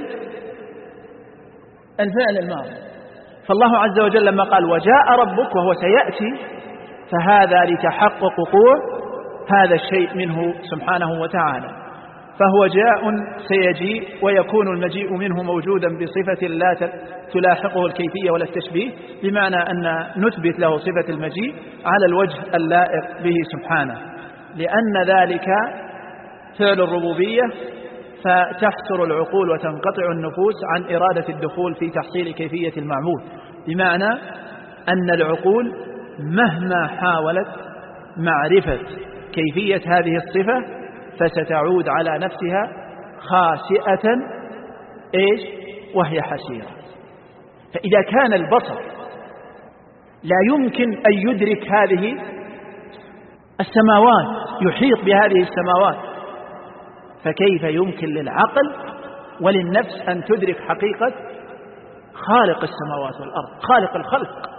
الفعل الماضي. فالله عز وجل لما قال وجاء ربك وهو سيأتي، فهذا لتحقق وقوع هذا الشيء منه سبحانه وتعالى. فهو جاء سيجيء، ويكون المجيء منه موجودا بصفة لا تلاحقه الكيفية ولا التشبيه، بمعنى أن نثبت له صفة المجيء على الوجه اللائق به سبحانه، لأن ذلك فعل الربوبية، فتحسر العقول وتنقطع النفوس عن إرادة الدخول في تحصيل كيفية المعبود، بمعنى أن العقول مهما حاولت معرفة كيفية هذه الصفة فستعود على نفسها خاسئة وهي حسيرة. فإذا كان البصر لا يمكن أن يدرك هذه السماوات، يحيط بهذه السماوات، فكيف يمكن للعقل وللنفس أن تدرك حقيقة خالق السماوات والأرض، خالق الخلق؟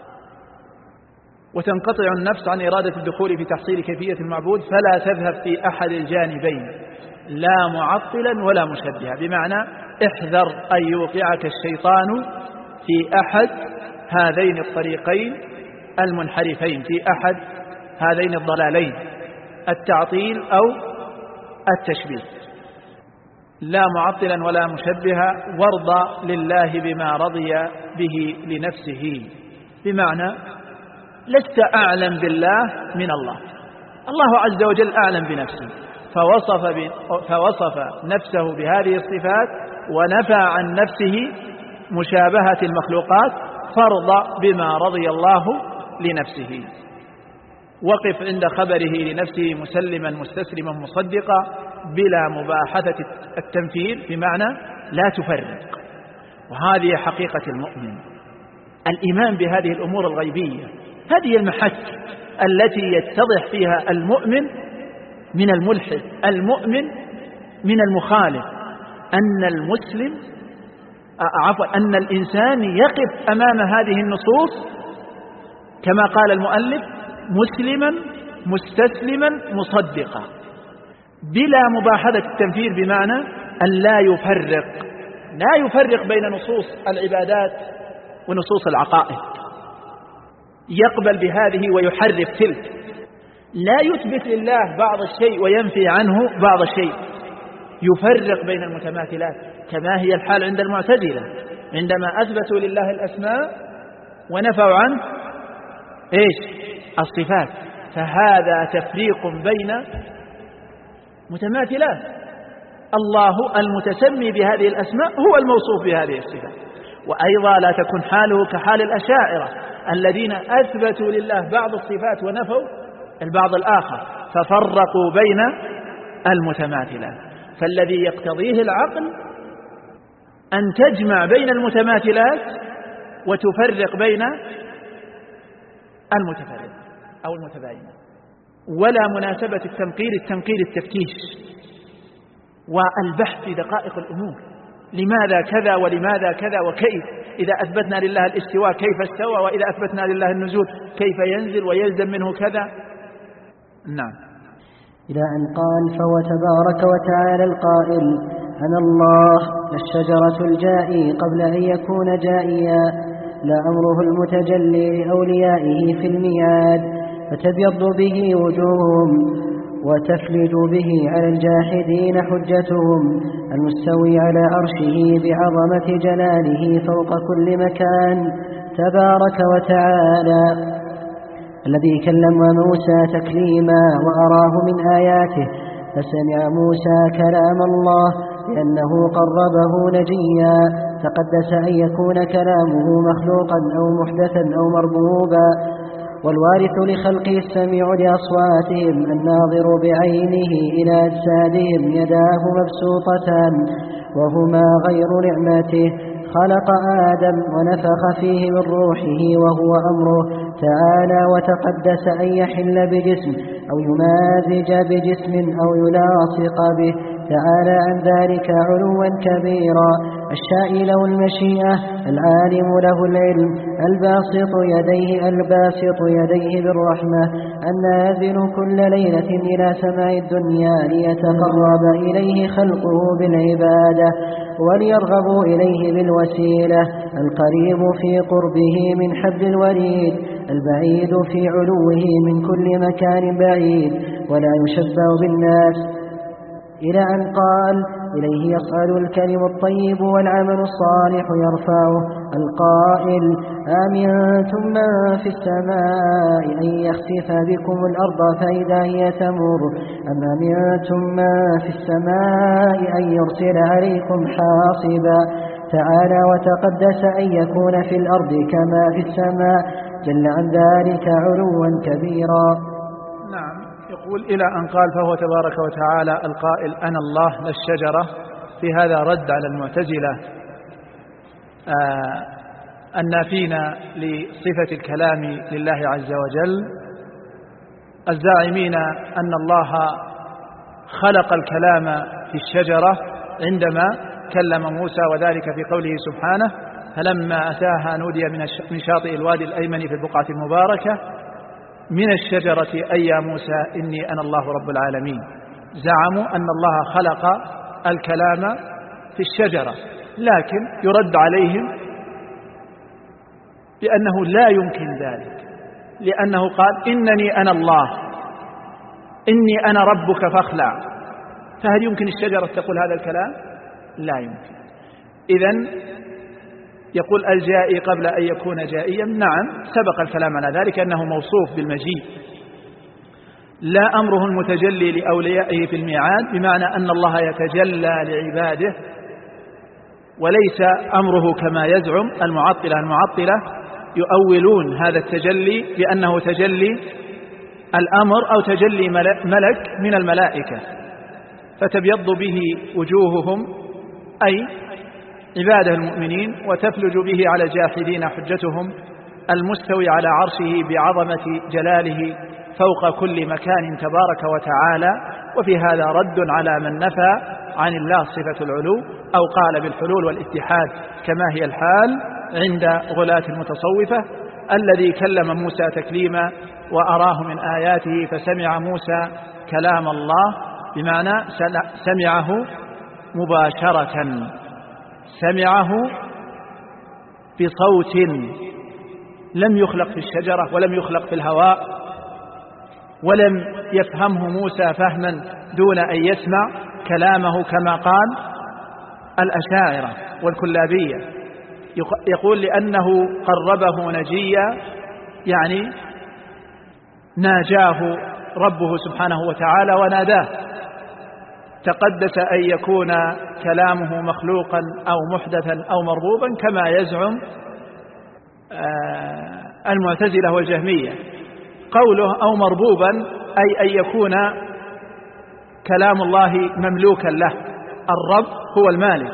وتنقطع النفس عن إرادة الدخول في تحصيل كيفية المعبود، فلا تذهب في أحد الجانبين، لا معطلا ولا مشبها، بمعنى احذر أن يوقعك الشيطان في أحد هذين الطريقين المنحرفين، في أحد هذين الضلالين، التعطيل أو التشبيه. لا معطلا ولا مشبها، وارضى لله بما رضي به لنفسه، بمعنى لست أعلم بالله من الله، الله عز وجل أعلم بنفسه، فوصف نفسه بهذه الصفات ونفى عن نفسه مشابهة المخلوقات، فارضى بما رضي الله لنفسه. وقف عند خبره لنفسه مسلما مستسلما مصدقا بلا مباحثة التنفير، بمعنى لا تفرق. وهذه حقيقة المؤمن، الإيمان بهذه الأمور الغيبية، هذه المحك التي يتضح فيها المؤمن من الملحد، المؤمن من المخالف، أن الإنسان يقف أمام هذه النصوص كما قال المؤلف مسلما مستسلما مصدقا بلا مباحثة التنفير، بمعنى أن لا يفرق بين نصوص العبادات ونصوص العقائد، يقبل بهذه ويحرف تلك، لا يثبت لله بعض الشيء وينفي عنه بعض الشيء، يفرق بين المتماثلات، كما هي الحال عند المعتزلة عندما أثبتوا لله الأسماء ونفوا عنه الصفات. فهذا تفريق بين متماثلات، الله المتسمي بهذه الأسماء هو الموصوف بهذه الصفات. وأيضا لا تكون حاله كحال الأشاعرة الذين أثبتوا لله بعض الصفات ونفوا البعض الآخر، ففرقوا بين المتماثلات. فالذي يقتضيه العقل أن تجمع بين المتماثلات وتفرق بين المتفرق أو المتباينة، ولا مناسبة التنقير التفتيش والبحث في دقائق الأمور، لماذا كذا ولماذا كذا وكيف، إذا أثبتنا لله الاستواء كيف استوى، وإذا أثبتنا لله النزول كيف ينزل ويلزم منه كذا. نعم. إلى أن قال فهو تبارك وتعالى القائل أنا الله لا الشجرة الجائي قبل أن يكون جائيا، لا أمره المتجلي لأوليائه في الميعاد، فتبيض به وجوههم وتفلج به على الجاحدين حجتهم، المستوي على عرشه بعظمة جلاله فوق كل مكان تبارك وتعالى، الذي كلم موسى تكليما وأراه من آياته، فسمع موسى كلام الله لأنه قربه نجيا، تقدس أن يكون كلامه مخلوقا أو محدثا أو مربوبا، والوارث لخلقه السميع لأصواتهم، الناظر بعينه إلى أجسادهم، يداه مبسوطتان وهما غير نعمته، خلق آدم ونفخ فيه من روحه وهو أمره، تعالى وتقدس أن يحل بجسم أو يمازج بجسم أو يلاصق به تعالى عن ذلك علوا كبيرا. الشائي له المشيئة، العالم له العلم، الباسط يديه بالرحمة، النازل كل ليلة إلى سماء الدنيا ليتقرب إليه خلقه بالعبادة وليرغبوا إليه بالوسيلة، القريب في قربه من حبل الوريد، البعيد في علوه من كل مكان بعيد، ولا يشبه بالناس، إلى أن قال: إليه يصعد الكلم الطيب والعمل الصالح يرفعه. القائل: آمنتم من في السماء أن يخسف بكم الأرض فإذا هي تمر، أم آمنتم من في السماء أن يرسل عليكم حاصبا. تعالى وتقدس أن يكون في الأرض كما في السماء، جل عن ذلك علوا كبيرا. نعم. يقول إلى أن قال: فهو تبارك وتعالى القائل: أنا الله لا الشجرة. في هذا رد على المعتزلة النافين لصفة الكلام لله عز وجل، الزاعمين أن الله خلق الكلام في الشجرة عندما كلم موسى، وذلك في قوله سبحانه: فلما أتاها نودي من شاطئ الوادي الأيمن في البقعة المباركة من الشجرة أي يا موسى إني أنا الله رب العالمين. زعموا أن الله خلق الكلام في الشجرة، لكن يرد عليهم بأنه لا يمكن ذلك، لأنه قال: إنني أنا الله، إني أنا ربك فاخلع. فهل يمكن الشجرة تقول هذا الكلام؟ لا يمكن. إذن يقول الجائي قبل أن يكون جائيا. نعم، سبق الكلام على ذلك أنه موصوف بالمجيء، لا أمره المتجلي لأوليائه في الميعاد، بمعنى أن الله يتجلى لعباده، وليس أمره كما يزعم المعطلة يؤولون هذا التجلي بأنه تجلي الأمر أو تجلي ملك من الملائكة، فتبيض به وجوههم أي عباده المؤمنين، وتفلج به على الجاحدين حجتهم، المستوي على عرشه بعظمة جلاله فوق كل مكان تبارك وتعالى. وفي هذا رد على من نفى عن الله صفة العلو أو قال بالحلول والاتحاد كما هي الحال عند غلاة المتصوفة، الذي كلم موسى تكليما وأراه من آياته فسمع موسى كلام الله، بمعنى سمعه مباشرة، سمعه بصوت لم يخلق في الشجرة ولم يخلق في الهواء، ولم يفهمه موسى فهما دون أن يسمع كلامه كما قال الأشاعرة والكلابية. يقول لأنه قربه نجيا، يعني ناجاه ربه سبحانه وتعالى وناداه. تقدس أن يكون كلامه مخلوقا أو محدثا أو مربوبا كما يزعم المعتزلة والجهمية. قوله أو مربوبا أي أن يكون كلام الله مملوكا له، الرب هو المالك،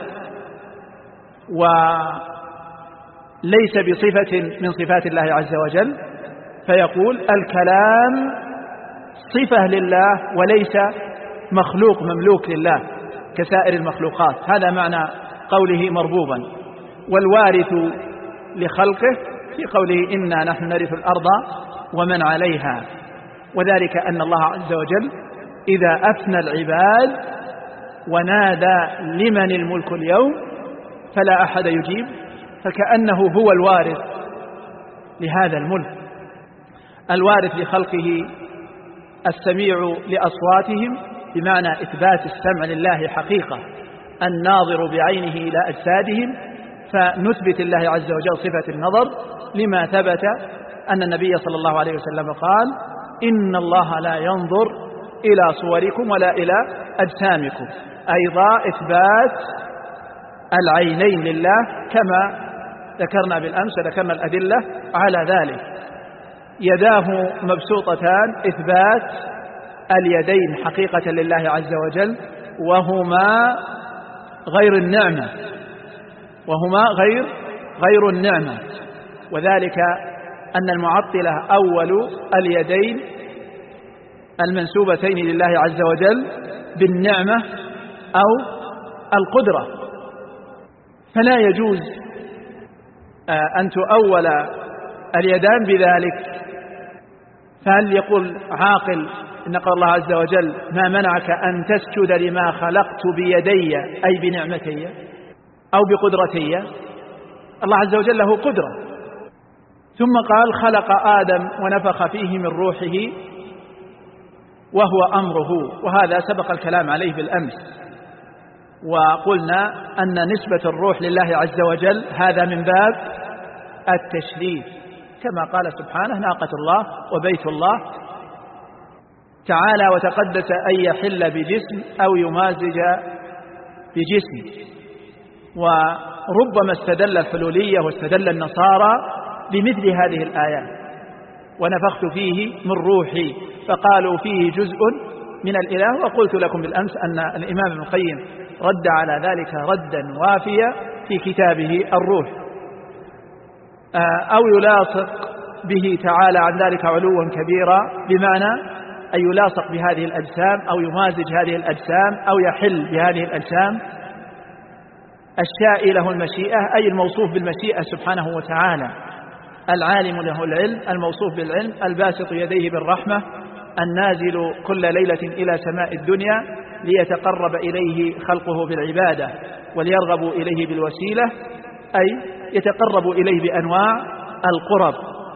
وليس بصفة من صفات الله عز وجل، فيقول الكلام صفة لله وليس مخلوق مملوك لله كسائر المخلوقات. هذا معنى قوله مربوبا. والوارث لخلقه في قوله إنا نحن نرث الأرض ومن عليها، وذلك أن الله عز وجل إذا أفنى العباد ونادى لمن الملك اليوم فلا أحد يجيب، فكأنه هو الوارث لهذا الملك، الوارث لخلقه، السميع لأصواتهم، بمعنى إثبات السمع لله حقيقة، الناظر بعينه إلى أجسادهم، فنثبت الله عز وجل صفة النظر لما ثبت أن النبي صلى الله عليه وسلم قال إن الله لا ينظر إلى صوركم ولا إلى أجسامكم. أيضا إثبات العينين لله كما ذكرنا بالأمس وذكرنا الأدلة على ذلك. يداه مبسوطتان، إثبات اليدين حقيقة لله عز وجل، وهما غير النعمة، وهما غير النعمة، وذلك أن المعطلة أول اليدين المنسوبتين لله عز وجل بالنعمة أو القدرة، فلا يجوز أن تؤول اليدان بذلك. فهل يقول عاقل إن قال الله عز وجل ما منعك أن تسجد لما خلقت بيدي أي بنعمتي أو بقدرتي؟ الله عز وجل له قدرة. ثم قال خلق آدم ونفخ فيه من روحه وهو أمره، وهذا سبق الكلام عليه بالأمس، وقلنا أن نسبة الروح لله عز وجل هذا من باب التشريف، كما قال سبحانه ناقة الله وبيت الله، تعالى وتقدس أن يحل بجسم أو يمازج بجسم. وربما استدل الحلولية واستدل النصارى بمثل هذه الآيات، ونفخت فيه من روحي، فقالوا فيه جزء من الإله. وقلت لكم بالأمس أن الإمام ابن القيم رد على ذلك ردا وافيا في كتابه الروح. أو يلاصق به تعالى عن ذلك علوا كبيرا، بمعنى أن يلاصق بهذه الأجسام أو يمازج هذه الأجسام أو يحل بهذه الأجسام. الشائي له المشيئة أي الموصوف بالمشيئة سبحانه وتعالى، العالم له العلم الموصوف بالعلم، الباسط يديه بالرحمة، النازل كل ليلة إلى سماء الدنيا ليتقرب إليه خلقه بالعبادة وليرغبوا إليه بالوسيلة، أي يتقرب إليه بأنواع القرب.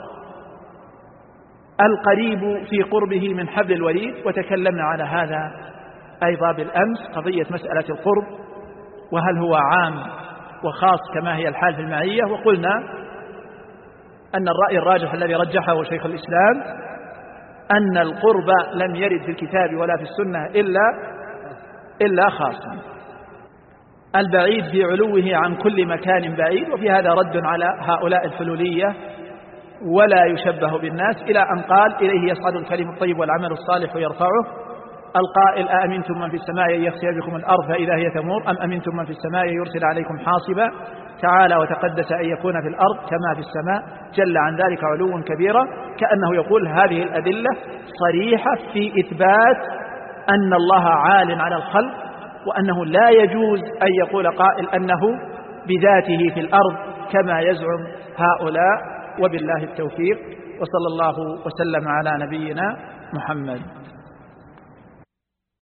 القريب في قربه من حبل الوريد، وتكلمنا على هذا أيضا بالأمس، قضية مسألة القرب وهل هو عام وخاص كما هي الحال في المعية. وقلنا أن الرأي الراجح الذي رجحه شيخ الإسلام أن القرب لم يرد في الكتاب ولا في السنة إلا خاصا. البعيد في علوه عن كل مكان بعيد، وفي هذا رد على هؤلاء الحلولية ولا يشبه بالناس، إلى أن قال إليه يصعد الكلم الطيب والعمل الصالح يرفعه. القائل أأمنتم من في السماء أن يخسف بكم الأرض فإذا هي تمور أم أمنتم من في السماء يرسل عليكم حاصبا، تعالى وتقدس أن يكون في الأرض كما في السماء، جل عن ذلك علوا كبيرا. كأنه يقول هذه الأدلة صريحة في إثبات أن الله عال على الخلق، وأنه لا يجوز أن يقول قائل أنه بذاته في الأرض كما يزعم هؤلاء. وبالله التوفيق، وصلى الله وسلم على نبينا محمد.